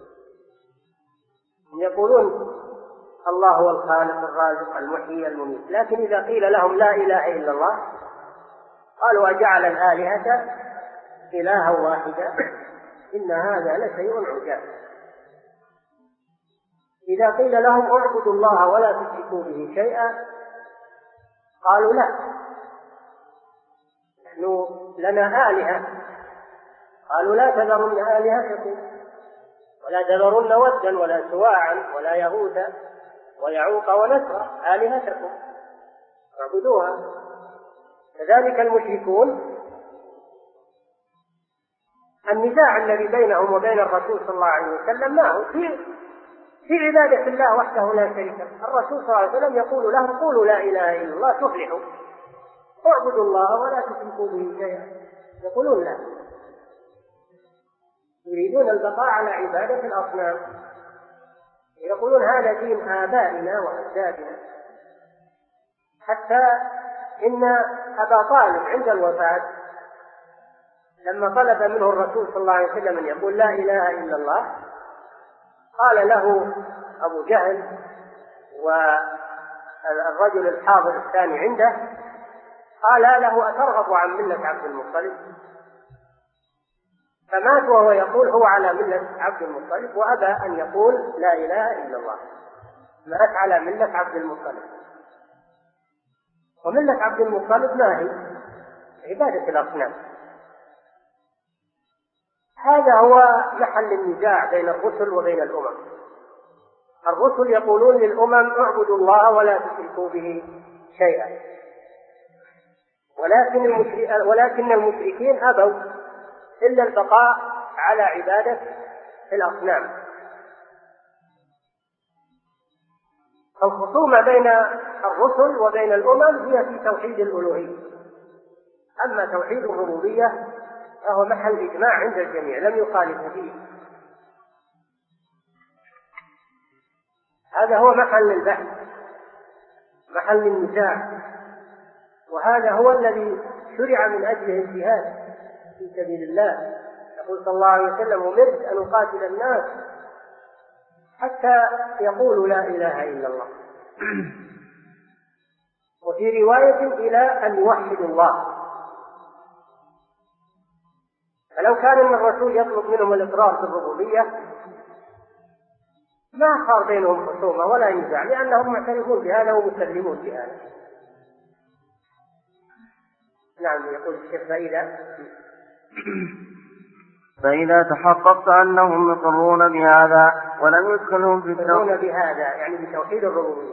Speaker 1: يقولون الله هو الخالق الرازق المحيي المميت، لكن إذا قيل لهم لا إله إلا الله قالوا أجعل الآلهة إلها واحدا إن هذا لشيء عجاب. إذا قيل لهم اعبدوا الله ولا تشركوا به شيئا قالوا لا، نحن لنا آلهة. قالوا لا تذرن آلهتكم ولا تذرن ودا ولا سواعا ولا يغوث ويعوق ونسرا آلهتكم اعبدوها. كذلك المشركون النزاع الذي بينهم وبين الرسول صلى الله عليه وسلم ما هو في عبادة الله وحده لا شريك له. الرسول صلى الله عليه وسلم يقول لهم قولوا لا إله إلا الله تفلحوا، اعبدوا الله ولا تشركوا به شيئا. يقولون لا، يريدون البقاء على عبادة الأصنام، يقولون هذا دين آبائنا وأجدادنا. حتى إن أبا طالب عند الوفاة لما طلب منه الرسول صلى الله عليه وسلم أن يقول لا إله إلا الله قال له أبو جهل والرجل الحاضر الثاني عنده قال له أترغب عن ملة عبد المطلب؟ فمات وهو يقول هو على ملة عبد المطلب وأبى أن يقول لا إله إلا الله، مات على ملة عبد المطلب. وملة عبد المطلب ما هي؟ عبادة الأصنام. هذا هو محل النزاع بين الرسل وبين الأمم. الرسل يقولون للأمم اعبدوا الله ولا تشركوا به شيئا، ولكن المشركين أبوا إلا البقاء على عبادة الأصنام. الخصومة بين الرسل وبين الأمم هي في توحيد الألوهية، أما توحيد الربوبية فهو محل إجماع عند الجميع لم يخالف فيه. هذا هو محل البحث، محل النزاع، وهذا هو الذي شرع من أجله الجهاد في سبيل الله. يقول صلى الله عليه وسلم: أمرت أن أقاتل الناس حتى يقولوا لا إله إلا الله. وفي رواية: إلى أن يوحدوا الله. فلو كان الرسول يطلب منهم الإقرار بالربوبية ما صار بينهم خصومة ولا نزاع، لأنهم معترفون بهذا ومسلمون بهذا. نعم. يقول الشيخ:
Speaker 2: فإذا تحققت أنهم يقرون بهذا ولم يدخلهم في
Speaker 1: التوحيد، بهذا يعني بتوحيد الربوبية،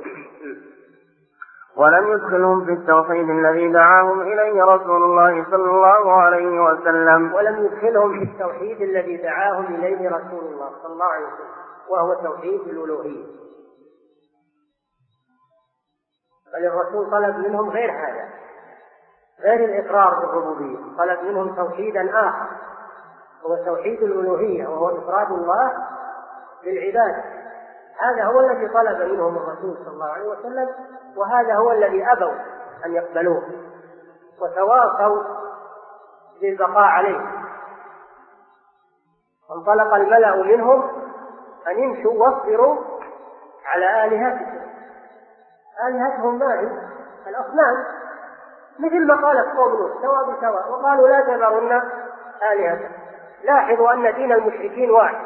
Speaker 2: ولم يدخلهم في التوحيد الذي دعاهم إليه رسول الله صلى الله عليه وسلم،
Speaker 1: ولم يدخلهم في التوحيد الذي دعاهم إليه رسول الله صلى الله عليه وسلم، وهو توحيد الألوهية. بل الرسول طلب منهم غير هذا، غير الإقرار بالربوبية، طلب منهم توحيدا آخر هو توحيد الألوهية، وهو إفراد الله بالعبادة. هذا هو الذي طلب منهم الرسول صلى الله عليه وسلم، وهذا هو الذي أبوا أن يقبلوه وتواصوا بالبقاء عليه. فانطلق الملأ منهم أن يمشوا واصبروا على آلهتهم. آلهتهم ما هي؟ الأصنام، مثل ما قالت قوم نوح: سواء بسواء، وقالوا: لا تذرن آلهتكم. لاحظوا أن دين المشركين واحد.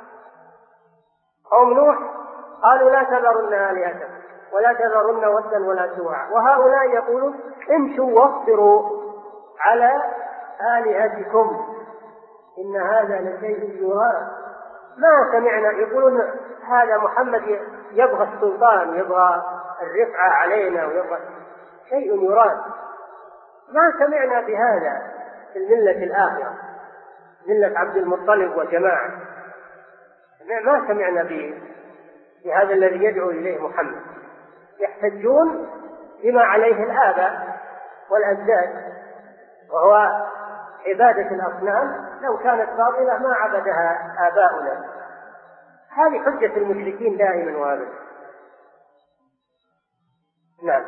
Speaker 1: قوم نوح قالوا: لا تذرن آلهتكم ولا تذرن ودا ولا سواعا، وهؤلاء يقولون: امشوا واصبروا على آلهتكم إن هذا لشيء يراد. ما سمعنا. يقولون هذا محمد يبغى السلطان، يبغى الرفعة علينا، ويبغى شيء يراد. ما سمعنا بهذا في الملة الآخرة، ملة عبد المطلب وجماعة. ما سمعنا بهذا الذي يدعو إليه محمد. يحتجون بما عليه الآباء والأجداد، وهو عبادة الأصنام. لو كانت باطلة ما عبدها آباؤنا. هذه حجة المشركين دائما وابدا. نعم.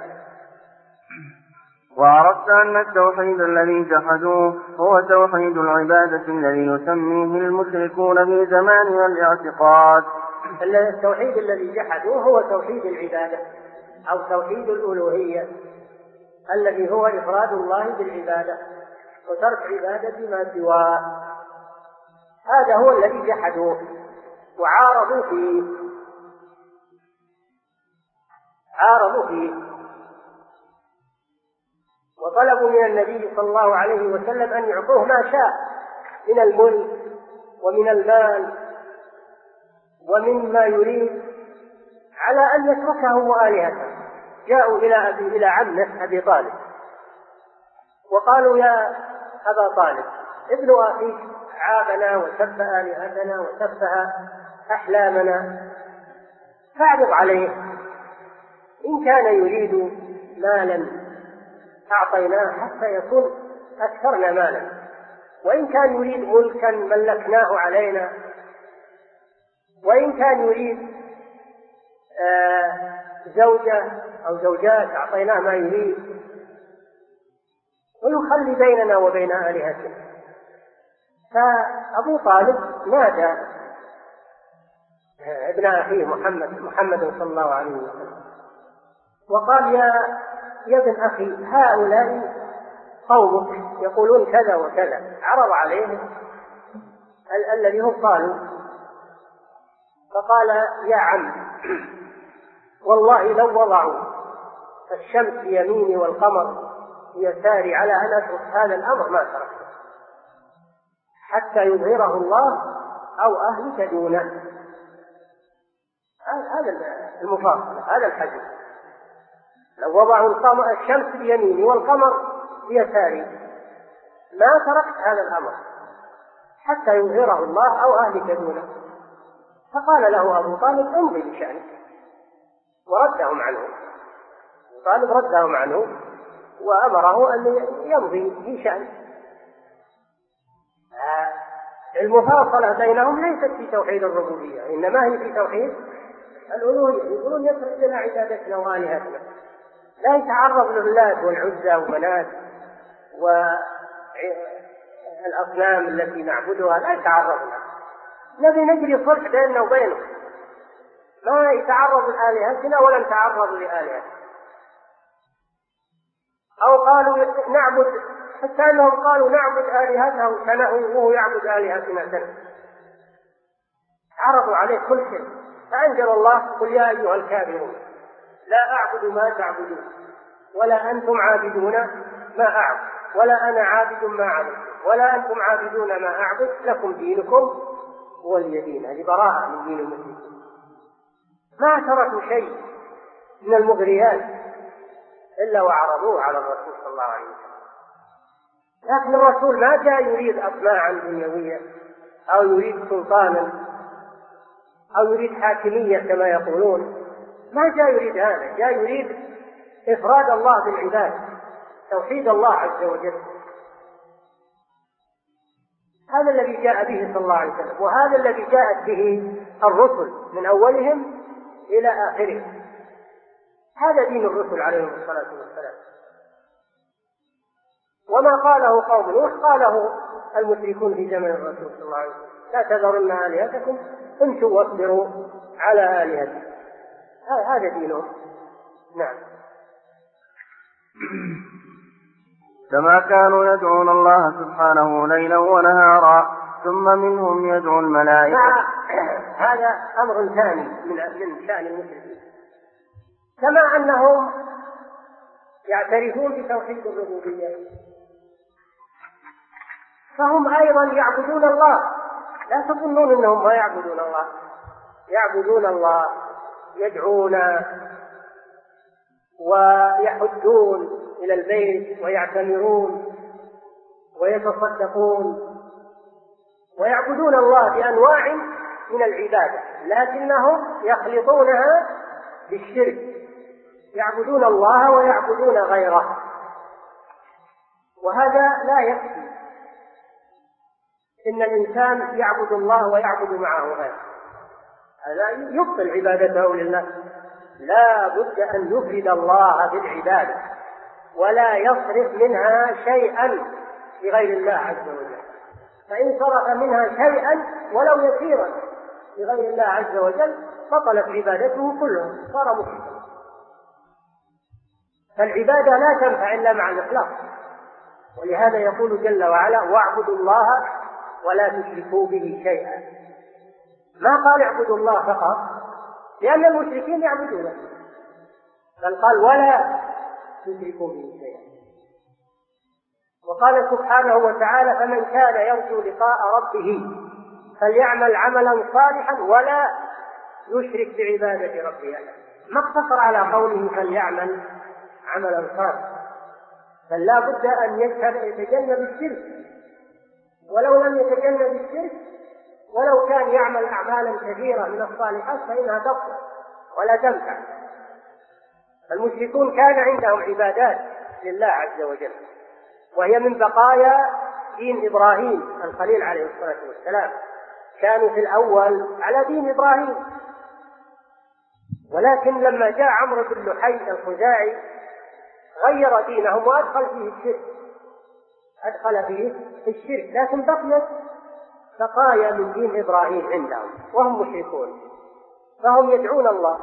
Speaker 2: وعرفت أن التوحيد الذي جحدوه هو توحيد العبادة الذي يسميه المشركون في زماننا الاعتقاد.
Speaker 1: التوحيد الذي جحدوه هو توحيد العبادة أو توحيد الألوهية، الذي هو إفراد الله بالعبادة وترك عبادة ما سواه. هذا هو الذي جحدوه وعارضوا فيه وطلبوا من النبي صلى الله عليه وسلم أن يعطوه ما شاء من الملك ومن المال ومما يريد على أن يتركه وآلهته. جاءوا إلى عمه أبي طالب وقالوا: يا أبا طالب، ابن أخيك عابنا وسب آلهتنا وسفه أحلامنا، فاعرض عليه. إن كان يريد مالا أعطيناه حتى يكون أكثرنا مالا، وإن كان يريد ملكا ملكناه علينا، وإن كان يريد زوجة أو زوجات أعطيناه ما يريد، ويخلي بيننا وبين آلهتنا. فأبو طالب نادى ابن أخيه محمد صلى الله عليه وسلم وقال: يا ابن أخي، هؤلاء قومك يقولون كذا وكذا. عرض عليه الذي هم قالوا، فقال: يا عم، والله لو وضعوا الشمس بيميني والقمر بيساري على أن أترك هذا الأمر ما تركته حتى يظهره الله أو أهلك دونه. هذا المفاصلة، هذا الحديث. لو وضعوا الشمس بيميني والقمر بيساري ما تركت هذا الأمر حتى يظهره الله أو أهلك دونه. فقال له أبو طالب: امضي بشأنك، وردهم عنه. أبو طالب ردهم عنه وأمره أن يمضي بشأنه. المفاصلة بينهم ليست في توحيد الربوبية، إنما هي في توحيد الألوهية. يقولون يترك لنا عبادتنا وآلهتنا، لا يتعرض للات والعزى ومنات والأصنام التي نعبدها، لا يتعرض لها. نبي نجري صلح بيننا وبينهم، ما يتعرض لآلهتنا ولا نتعرض لآلهتنا. أو قالوا نعبد، حتى أنهم قالوا نعبد آلهته سنة وهو يعبد آلهتنا سنة، عرضوا عليه كل شيء. فأنزل الله: قل يا أيها الكافرون لا أعبد ما تعبدون ولا أنتم عابدون ما أعبد ولا أنا عابد ما عبد ولا أنتم عابدون ما أعبد لكم دينكم ولي دين. هذه براءة من دين المسلمين. ما تركوا شيء من المغريات إلا وعرضوه على الرسول صلى الله عليه وسلم. لكن الرسول ما جاء يريد أطماعا دنيوية أو يريد سلطانا أو يريد حاكمية كما يقولون، ما جاء يريد هذا، جاء يريد إفراد الله بالعباد، توحيد الله عز وجل. هذا الذي جاء به صلى الله عليه وسلم، وهذا الذي جاءت به الرسل من أولهم إلى آخرهم. هذا دين الرسل عليهم الصلاة والسلام. وما قاله قوم نوح قاله المشركون في زمن الرسول صلى الله عليه وسلم: لا تذرن آلهتكم امشوا واصبروا على آلهتكم. هذا دينهم. نعم.
Speaker 2: كما كانوا يدعون الله سبحانه ليلا ونهارا ثم منهم يدعو الملائكة.
Speaker 1: هذا أمر ثاني من شأن المشركين. كما أنهم يعترفون بتوحيد الربوبية فهم أيضا يعبدون الله. لا تظنون أنهم ما يعبدون الله، يعبدون الله، يدعون ويحجون إلى البيت ويعتمرون ويتصدقون ويعبدون الله بأنواع من العبادة، لكنهم يخلطونها بالشرك، يعبدون الله ويعبدون غيره، وهذا لا يكفي. إن الإنسان يعبد الله ويعبد معه غيره، هذا يبطل عبادته لله. لا بد أن يفرد الله بالعبادة ولا يصرف منها شيئا لغير الله عز وجل. فإن صرف منها شيئا ولو يسيرا لغير الله عز وجل بطلت عبادته كلها، صار مشركا. فالعبادة لا تنفع إلا مع الإخلاص، ولهذا يقول جل وعلا: واعبدوا الله ولا تشركوا به شيئا. ما قال اعبدوا الله فقط، لأن المشركين يعبدونه، بل قال ولا تشركوا به شيئا. وقال سبحانه وتعالى: فمن كان يرجو لقاء ربه فليعمل عملا صالحا ولا يشرك بعبادة ربه أحدا. ما اقتصر على قوله فليعمل عملا صالحا، بل لا بد أن يتجنب الشرك، ولو لم يتجنب الشرك ولو كان يعمل أعمالا كثيرة من الصالحات فإنها تبطل ولا تنفع. المشركون كان عندهم عبادات لله عز وجل، وهي من بقايا دين إبراهيم الخليل عليه الصلاة والسلام. كانوا في الأول على دين إبراهيم، ولكن لما جاء عمرو بن لحي الخزاعي غير دينهم وأدخل فيه الشرك، أدخل فيه الشرك، لكن بقيت بقايا من دين إبراهيم عندهم وهم مشركون. فهم يدعون الله،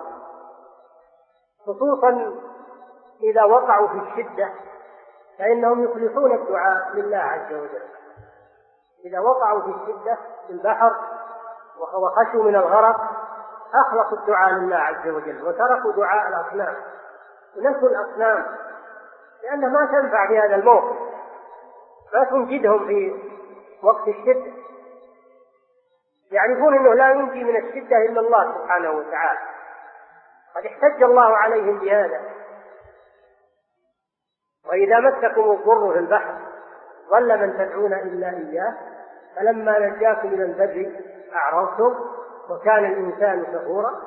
Speaker 1: خصوصا إذا وقعوا في الشدة فإنهم يخلصون الدعاء لله عز وجل. إذا وقعوا في الشدة في البحر وخشوا من الغرق أخلصوا الدعاء لله عز وجل وتركوا دعاء الأصنام ونسوا الأصنام، لأنها ما تنفع في هذا الموقف، ما تنجدهم في وقت الشدة. يعرفون أنه لا ينجي من الشدة إلا الله سبحانه وتعالى، قد احتج الله عليهم بهذا: وإذا مسكم الضر في البحر ضل من تدعون إلا إياه فلما نجاكم إلى البر أعرضتم وكان الإنسان كفورا.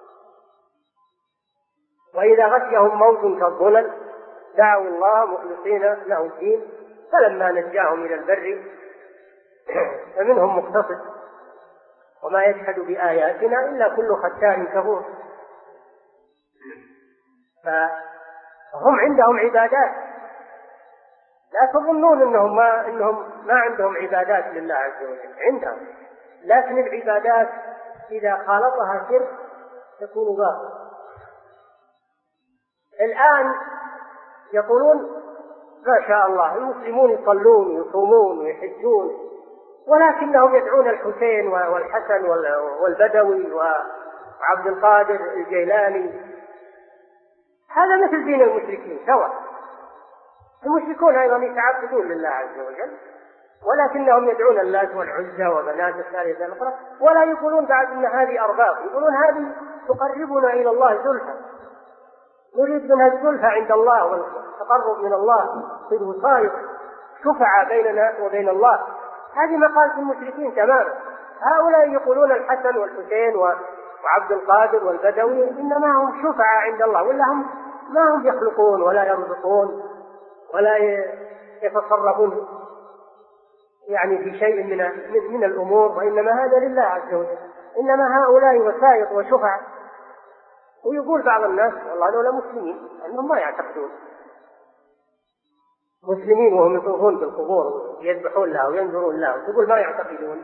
Speaker 1: وإذا غشيهم موج كالظلل دعوا الله مخلصين له الدين فلما نجاهم إلى البر فمنهم مقتصد وما يجحد بآياتنا إلا كل ختار كفور. فهم عندهم عبادات، لا تظنون أنهم ما عندهم عبادات لله عز وجل، عندهم، لكن العبادات إذا خالطها شرك تكون باطلة. الآن يقولون ما شاء الله المسلمون يصلون ويصومون ويحجون، ولكنهم يدعون الحسين والحسن والبدوي وعبد القادر الجيلاني. هذا مثل دين المشركين سواء. المشركون أيضا يتعبدون لله عز وجل، ولكنهم يدعون اللات والعزى وبنات الثالثة الأخرى، ولا يقولون بعد أن هذه أرباب، يقولون هذه تقربنا إلى الله زلفى، نريد منها الزلفى عند الله والتقرب من الله في الوصاية شفعة بيننا وبين الله. هذه مقالة المشركين تماما. هؤلاء يقولون الحسن والحسين وعبد القادر والبدوي إنما هم شفعة عند الله، ولا هم ما هم يخلقون ولا يرزقون ولا يتصرفون يعني في شيء من الأمور، وإنما هذا لله عز وجل. إنما هؤلاء وسائط وشفعة. ويقول بعض الناس والله لولا مسلمين أنهم ما يعتقدون، مسلمين وهم يطوفون بالقبور ويذبحون لها وينذرون لها، وتقول ما يعتقدون.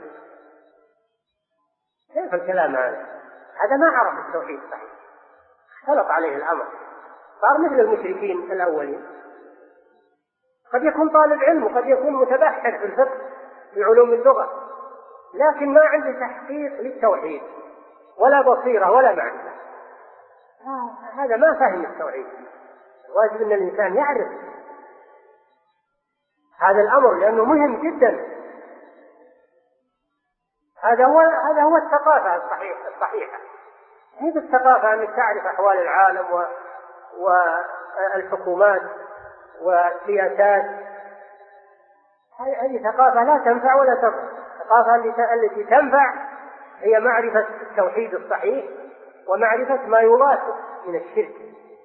Speaker 1: كيف الكلام هذا؟ هذا ما عرف التوحيد صحيح، اختلط عليه الأمر، صار مثل المشركين الأولين. قد يكون طالب علم وقد يكون متبحر في الفقه في علوم اللغة، لكن ما عنده تحقيق للتوحيد ولا بصيرة ولا معرفة. هذا ما فهم التوحيد. واجب أن الإنسان يعرف هذا الأمر لأنه مهم جدا. هذا هو الثقافة الصحيحة. هي الثقافة أنك تعرف أحوال العالم والحكومات والسياسات. هذه ثقافة لا تنفع ولا تضر. الثقافة التي تنفع هي معرفة التوحيد الصحيح ومعرفة ما يوافق من الشرك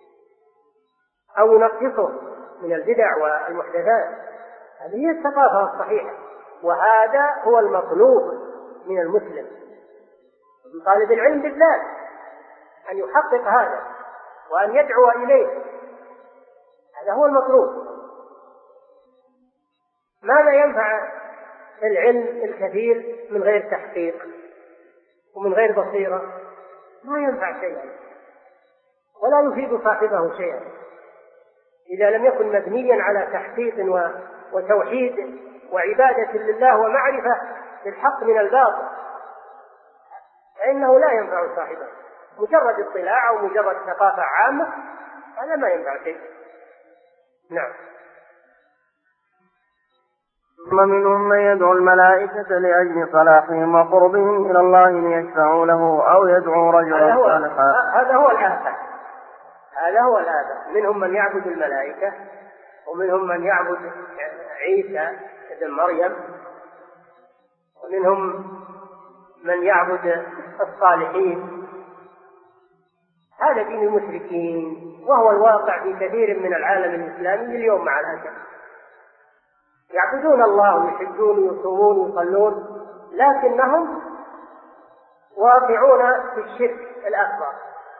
Speaker 1: أو ينقصه من البدع والمحدثات. هذه هي الثقافة الصحيحة، وهذا هو المطلوب من المسلم من طالب العلم بالذات، أن يحقق هذا وأن يدعو إليه. هذا هو المطلوب. ماذا ينفع العلم الكثير من غير تحقيق ومن غير بصيرة؟ ما ينفع شيئا ولا يفيد صاحبه شيئا إذا لم يكن مبنيا على تحقيق وتوحيد وعبادة لله ومعرفة للحق من الباطل، فإنه لا ينفع صاحبه. مجرد اطلاع أو مجرد ثقافة عامة هذا ما ينفع شيء. نعم.
Speaker 2: ثم منهم من يدعو الملائكة لأجل صلاحهم وقربهم إلى الله ليشفعوا له أو يدعو رجلا صالحا.
Speaker 1: هذا هو الآفة. هذا هو الآفة. منهم من يعبد الملائكة، ومنهم من يعبد عيسى ابن مريم، ومنهم من يعبد الصالحين. هذا دين المشركين، وهو الواقع في كثير من العالم الإسلامي اليوم مع الأسف. يعبدون الله ويحجون ويصومون ويصلون، لكنهم واقعون في الشرك الأكبر،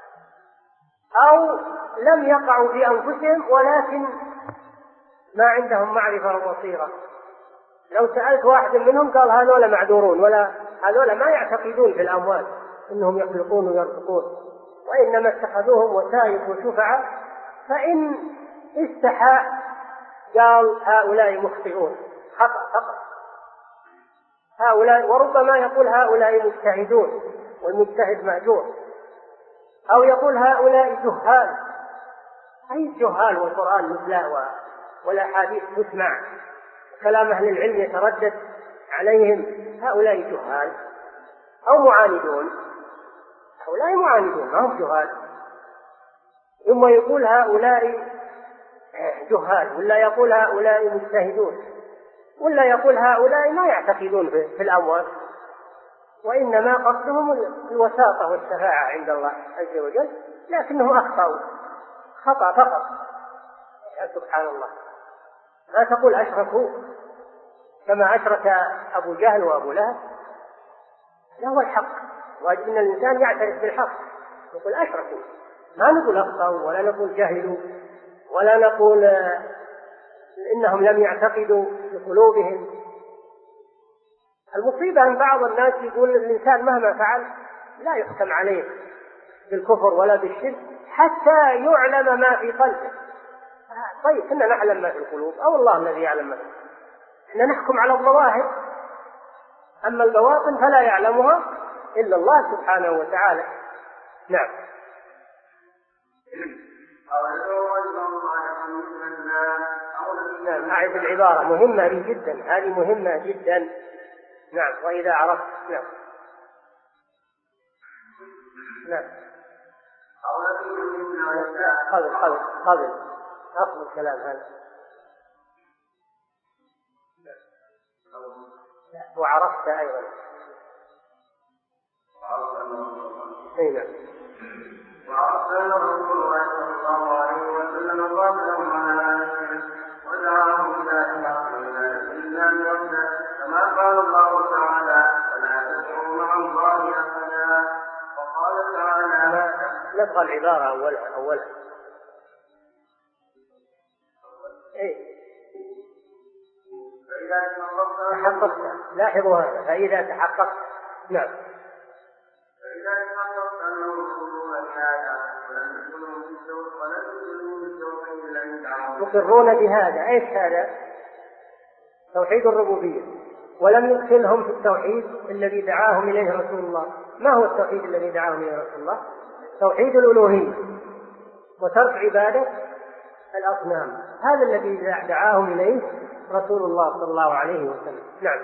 Speaker 1: أو لم يقعوا في أنفسهم ولكن ما عندهم معرفة وبصيرة. لو سألت واحد منهم قال هذولا معذورون، ولا هذولا ما يعتقدون في الأموات إنهم يخلقون ويرزقون، وإنما اتخذوهم وسائط وشفعة، فإن استحى قال هؤلاء مخطئون خطأ فقط. هؤلاء، وربما يقول هؤلاء مجتهدون والمجتهد مأجور، أو يقول هؤلاء جهال. أي الجهال والقرآن مثله والأحاديث تسمع، كلام أهل العلم يتردد عليهم. هؤلاء جهال أو معاندون. هؤلاء معاندون ما هم جهال. ثم يقول هؤلاء جهال، ولا يقول هؤلاء مجتهدون، ولا يقول هؤلاء ما يعتقدون في الأموات، وإنما قصدهم الوساطة والشفاعة عند الله عز وجل، لكنهم أخطأوا خطأ فقط. يا سبحان الله، ما تقول أشركوا، كما أشرك أبو جهل وأبو لهب، هذا هو الحق. واجب أن الإنسان يعترف بالحق، يقول أشركوا، ما نقول أخطأوا ولا نقول جهلوا ولا نقول إنهم لم يعتقدوا بقلوبهم. المصيبة أن بعض الناس يقول الإنسان مهما فعل لا يحكم عليه بالكفر ولا بالشرك حتى يعلم ما في قلبه. طيب كنا نعلم ما في القلوب أو الله الذي يعلم ما في القلوب؟ احنا نحكم على الظواهر، أما البواطن فلا يعلمها إلا الله سبحانه وتعالى. نعم. نعم، أعد العبارة، مهمة جدا، هذه مهمة جدا. نعم. وإذا عرفت. نعم. نعم. قبل أصل الكلام هذا. وعرفت أيضا. نعم.
Speaker 2: وأرسل رسول الله صلى الله عليه وسلم قاتلهم على نفسه ودعاهم إلى إخلاص الإسلام وحده، كما قال الله تعالى: ولا تدعوا مع الله أحدا. وقال تعالى:
Speaker 1: نبغى العبارة أولها. تحققت، لاحظوا هذا، فإذا تحققت. نعم.
Speaker 2: فإذا تحققت أنهم يقولون بهذا ولم يدخلوا في الشوق ولم يدخلوا في الشوق إلا أن يدعوا.
Speaker 1: يقرون بهذا، ايش هذا؟ توحيد الربوبية، ولم يدخلهم في التوحيد الذي دعاهم إليه رسول الله. ما هو التوحيد الذي دعاهم إليه رسول الله؟ توحيد الألوهية وترك عبادة الأصنام، هذا الذي دعاهم إليه رسول الله صلى الله عليه وسلم. نعم.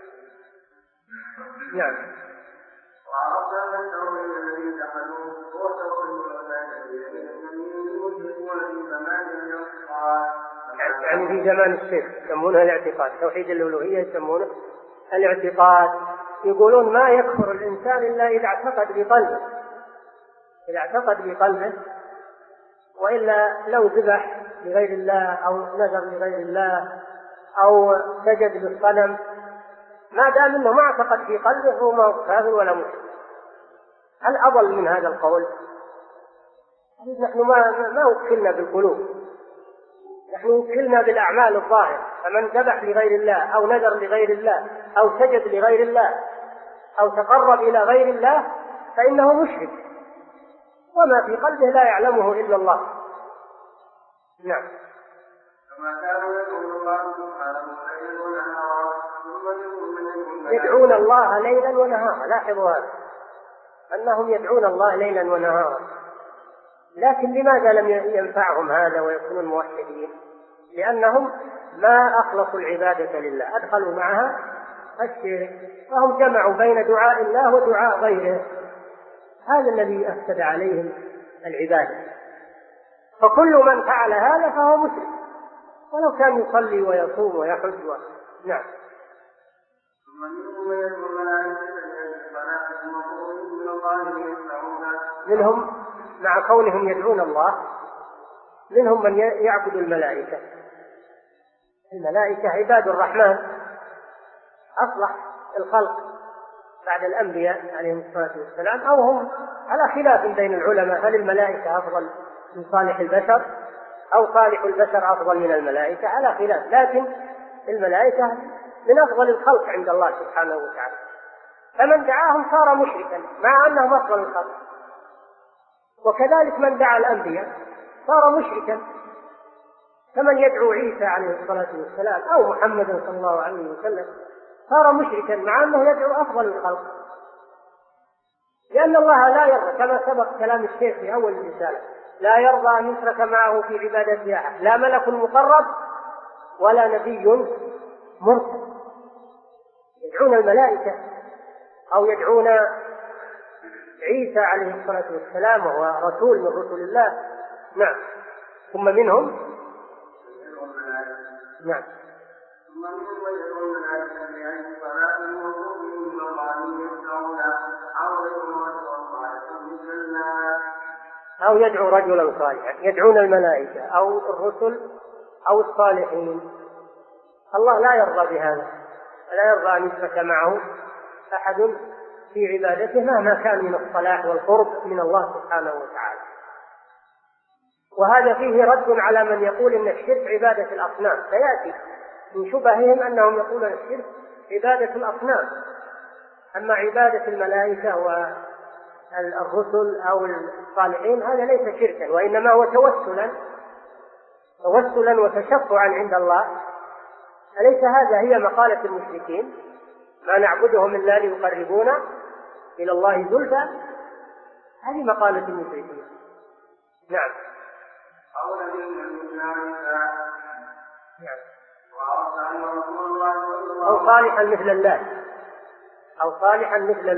Speaker 1: نعم.
Speaker 2: وعرفنا أن التوحيد الذي دخلوه هو توحيد العبادة في زمان الاعتقاد،
Speaker 1: يعني في زمان الشرك يسمونه الاعتقاد. توحيد الألوهية يسمونه الاعتقاد. يقولون ما يكفر الإنسان إلا إذا اعتقد بقلبه، إذا اعتقد بقلبه، وإلا لو ذبح لغير الله أو نذر لغير الله أو سجد للصنم، ما دام أنه ما اعتقد في قلبه هو ما هو كافر ولا مشرك. هل أضل من هذا القول؟ نحن ما وكلنا بالقلوب، نحن وكلنا بالأعمال الظاهرة. فمن ذبح لغير الله أو نذر لغير الله أو سجد لغير الله أو تقرب إلى غير الله فإنه مشرك، وما في قلبه لا يعلمه إلا الله. نعم. يدعون الله ليلا ونهارا، لاحظوا هذا، أنهم يدعون الله ليلا ونهارا. لكن لماذا لم ينفعهم هذا ويكونوا موحدين؟ لأنهم ما أخلصوا العبادة لله، أدخلوا معها الشرك، فهم جمعوا بين دعاء الله ودعاء غيره، هذا الذي أفسد عليهم العبادة. فكل من فعل هذا فهو مشرك ولو كان يصلي ويصوم ويحج نعم. منهم مع كونهم يدعون الله منهم من يعبد الملائكة. الملائكة عباد الرحمن، أصلح الخلق بعد الأنبياء عليهم الصلاة والسلام، أو هم على خلاف بين العلماء، هل الملائكة أفضل من صالح البشر أو صالح البشر أفضل من الملائكة، على خلاف، لكن الملائكة من أفضل الخلق عند الله سبحانه وتعالى. فمن دعاهم صار مشركا مع أنهم أفضل الخلق، وكذلك من دعا الأنبياء صار مشركا، فمن يدعو عيسى عليه الصلاة والسلام أو محمد صلى الله عليه وسلم صار مشركا مع أنه يدعو أفضل الخلق، لأن الله لا يرضى، كما سبق كلام الشيخ في أول الرسالة، لا يرضى أن يشرك معه في عبادة أحد، لا ملك مقرب ولا نبي مرسل. يدعون الملائكة أو يدعون عيسى عليه الصلاة والسلام وهو رسول من رسل الله. نعم. ثم منهم نعم أو يدعو رجلا صالحا، يدعون الملائكة أو الرسل أو الصالحين. الله لا يرضى بهذا، ولا يرضى أن يشرك معه أحد في عبادته مهما كان من الصلاح والقرب من الله سبحانه وتعالى. وهذا فيه رد على من يقول إن الشرك عبادة الأصنام، سيأتي من شبههم أنهم يقولون الشرك عبادة الأصنام، أما عبادة الملائكة والرسل أو الصالحين هذا ليس شركا، وإنما هو توسلا وتشفعا عند الله. أليس هذا هي مقالة المشركين؟ ما نعبدهم إلا ليقربونا إلى الله زلفى، هذه مقالة المشركين. نعم. أو صالحا مثل اللات، أو صالحا مثل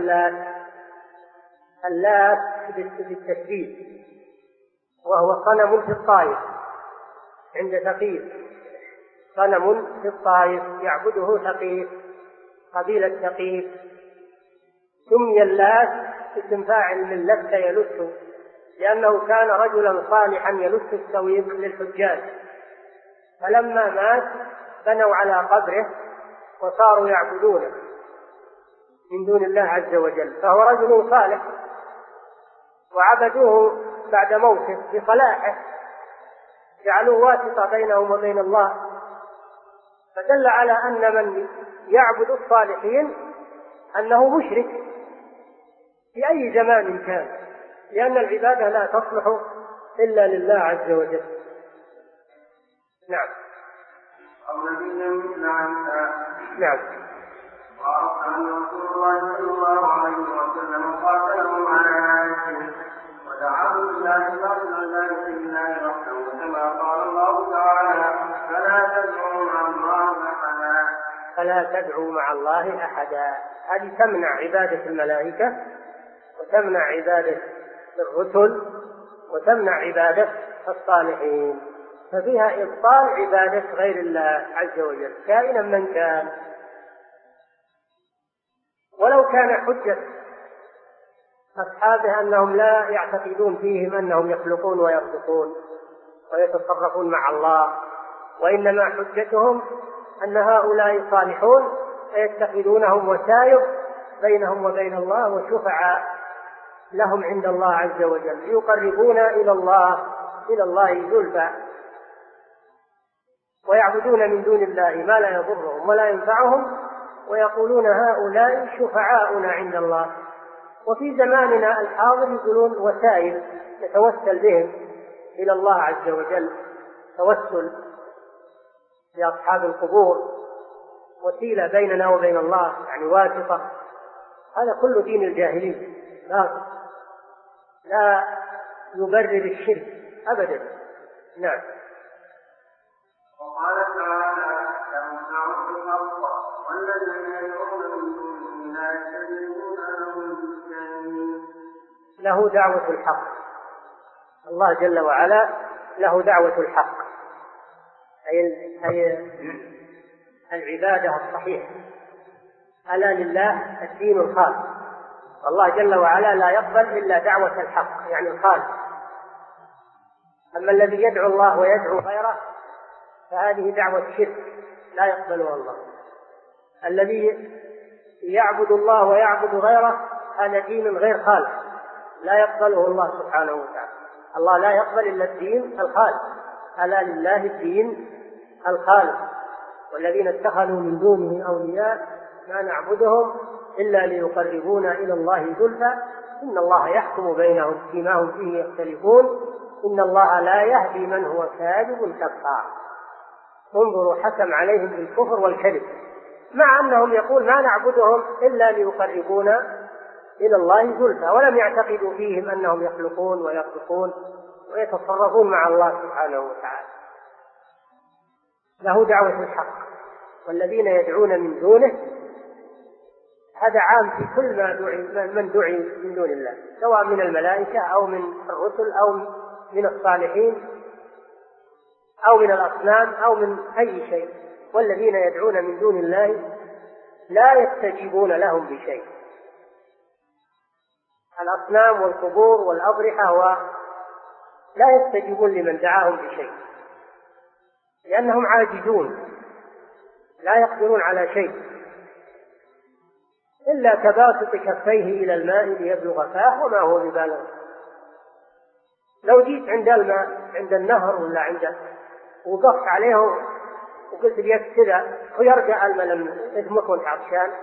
Speaker 1: اللات بالتشبيه، وهو صنم في الطائف عند ثقيف، صنم في الطائف يعبده ثقيف، قبيلة ثقيف. سمي اللات اسم فاعل من لت يلت، لأنه كان رجلا صالحا يلت السويق للحجاج، فلما مات بنوا على قبره وصاروا يعبدونه من دون الله عز وجل، فهو رجل صالح وعبدوه بعد موته بصلاحه، جعلوه واسطة بينهم وبين الله، فدل على أن من يعبد الصالحين أنه مشرك في أي زمان كان، لأن العبادة لا تصلح إلا لله عز وجل. نعم. نعم.
Speaker 2: وعرف أن رسول الله صلى الله عليه وسلم قاتلهم على الشرك ودعاهم إلى إخلاص العبادة لله وحده، كما قال الله تعالى: فلا تدعوا مع الله أحدا.
Speaker 1: هذه تمنع عبادة الملائكة، وتمنع عبادة الرسل، وتمنع عبادة الصالحين، ففيها إبطال عبادة غير الله عز وجل كائنا من كان. ولو كان حجة أصحابه أنهم لا يعتقدون فيهم أنهم يخلقون ويرزقون ويتصرفون مع الله، وإنما حجتهم أن هؤلاء صالحون فيتخذونهم وسائط بينهم وبين الله وشفعاء لهم عند الله عز وجل ليقربونا إلى الله زلفى، ويعبدون من دون الله ما لا يضرهم ولا ينفعهم، ويقولون هؤلاء شفعاؤنا عند الله. وفي زماننا الحاضر يقولون وسائل نتوسل بهم إلى الله عز وجل، توسل لأصحاب القبور وسيلة بيننا وبين الله، يعني واسطة. هذا كل دين الجاهلية، لا يبرر الشرك أبدا. نعم.
Speaker 2: وقال تعالى: يمنعون الحق والذين يدعون من دون الله يستجيبون لهم بالشيء.
Speaker 1: له دعوة الحق، الله جل وعلا له دعوة الحق، أي العبادة الصحيحة. ألا لله الدين الخالص، الله جل وعلا لا يقبل إلا دعوة الحق يعني الخالص. أما الذي يدعو الله ويدعو غيره فهذه دعوة شرك لا يقبلها الله. الذي يعبد الله ويعبد غيره هذا دين غير خالص لا يقبله الله سبحانه وتعالى. الله لا يقبل إلا الدين الخالص. ألا لله الدين الخالص، والذين اتخذوا من دونه أولياء ما نعبدهم إلا ليقربونا إلى الله زلفى إن الله يحكم بينهم فيما هم فيه يختلفون إن الله لا يهدي من هو كاذب كفار. انظروا، حكم عليهم بالكفر والكذب، مع أنهم يقول ما نعبدهم إلا ليقربونا إلى الله زلفى، ولم يعتقدوا فيهم أنهم يخلقون ويرزقون ويتصرفون مع الله سبحانه وتعالى. له دعوة الحق، والذين يدعون من دونه هذا عام في كل من دعي من دون الله، سواء من الملائكة أو من الرسل أو من الصالحين أو من الأصنام أو من أي شيء. والذين يدعون من دون الله لا يستجيبون لهم بشيء. الأصنام والقبور والأضرحة لا يستجيبون لمن دعاهم بشيء، لأنهم عاجزون لا يقدرون على شيء، إلا كباسط كفيه إلى الماء ليبلغ فاه وما هو ببالغ. لو جيت عند الماء عند النهر ولا عند وقفت عليه وقلت ليك كذا ويرجع الماء لما اسمك وانت عطشان،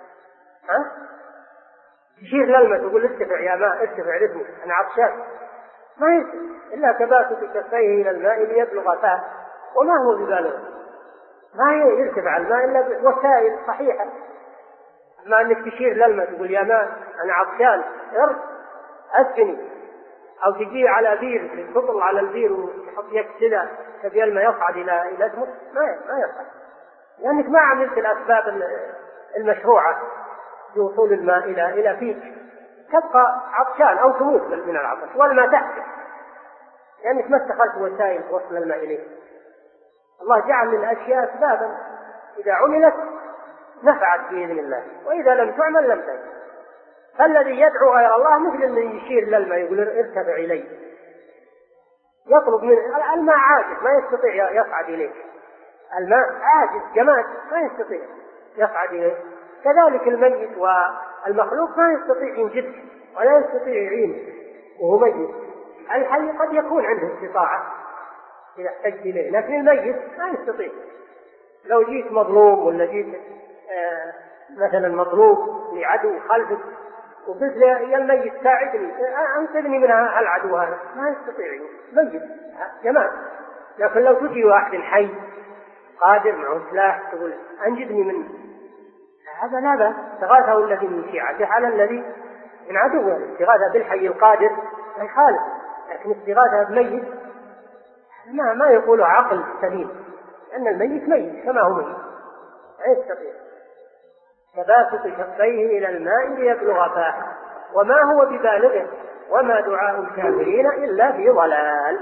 Speaker 1: تشير للماء تقول ارتفع يا ماء ارتفع رتمك أنا عطشان، ما يصير إلا كباسط كفيه إلى الماء ليبلغ فاه وما هو ببالغ. ما يرتفع الماء إلا بوسائل صحيحة. ما أنك تشير للماء تقول يا ماء أنا عطشان أسقني، أو تجي على بير تطل على البير وتحط يك كذا تبي الماء يصعد إلى اسمك، ما يصعد، لأنك ما عملت الأسباب المشروعة لوصول الماء إلى فيك، تبقى عطشان أو تموت من العطش والماء تحتك لأنك ما اتخذت وسائل وصل الماء إليه. الله جعل للأشياء أسبابا إذا عملت نفعت بإذن الله، وإذا لم تعمل لم تنفع. فالذي يدعو غير الله مثل الذي يشير للماء يقول ارتفع إليه، يطلب من الماء عاجز ما يستطيع يصعد إليه، الماء عاجز جماد ما يستطيع يصعد إليه. كذلك الميت والمخلوق ما يستطيع ينجده ولا يستطيع يعينه وهو ميت. الحي قد يكون عنده استطاعة إذا احتجت إليه، لكن الميت ما يستطيع. لو جيت مظلوم ولا جيت مثلا مطلوب لعدو خلفك وقلت له يا الميت ساعدني أنقذني من العدو هذا، ما يستطيع ميت جماد. لكن لو تجي واحد حي قادر معه سلاح تقول أنجدني منه، هذا لا بأس. استغاثه الذي من شيعته على الذي من عدوه. الاستغاثة بالحي القادر لا يخالف، لكن استغاثة بميت ما يقوله عقل سليم، لأن الميت ميت كما هو ميت لا يستطيع. كباسط كفيه إلى الماء ليبلغ فاه وما هو ببالغه وما دعاء الكافرين إلا في ضلال.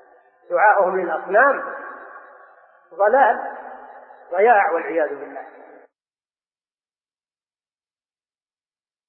Speaker 1: دعاؤهم للأصنام ضلال ضياع والعياذ بالله.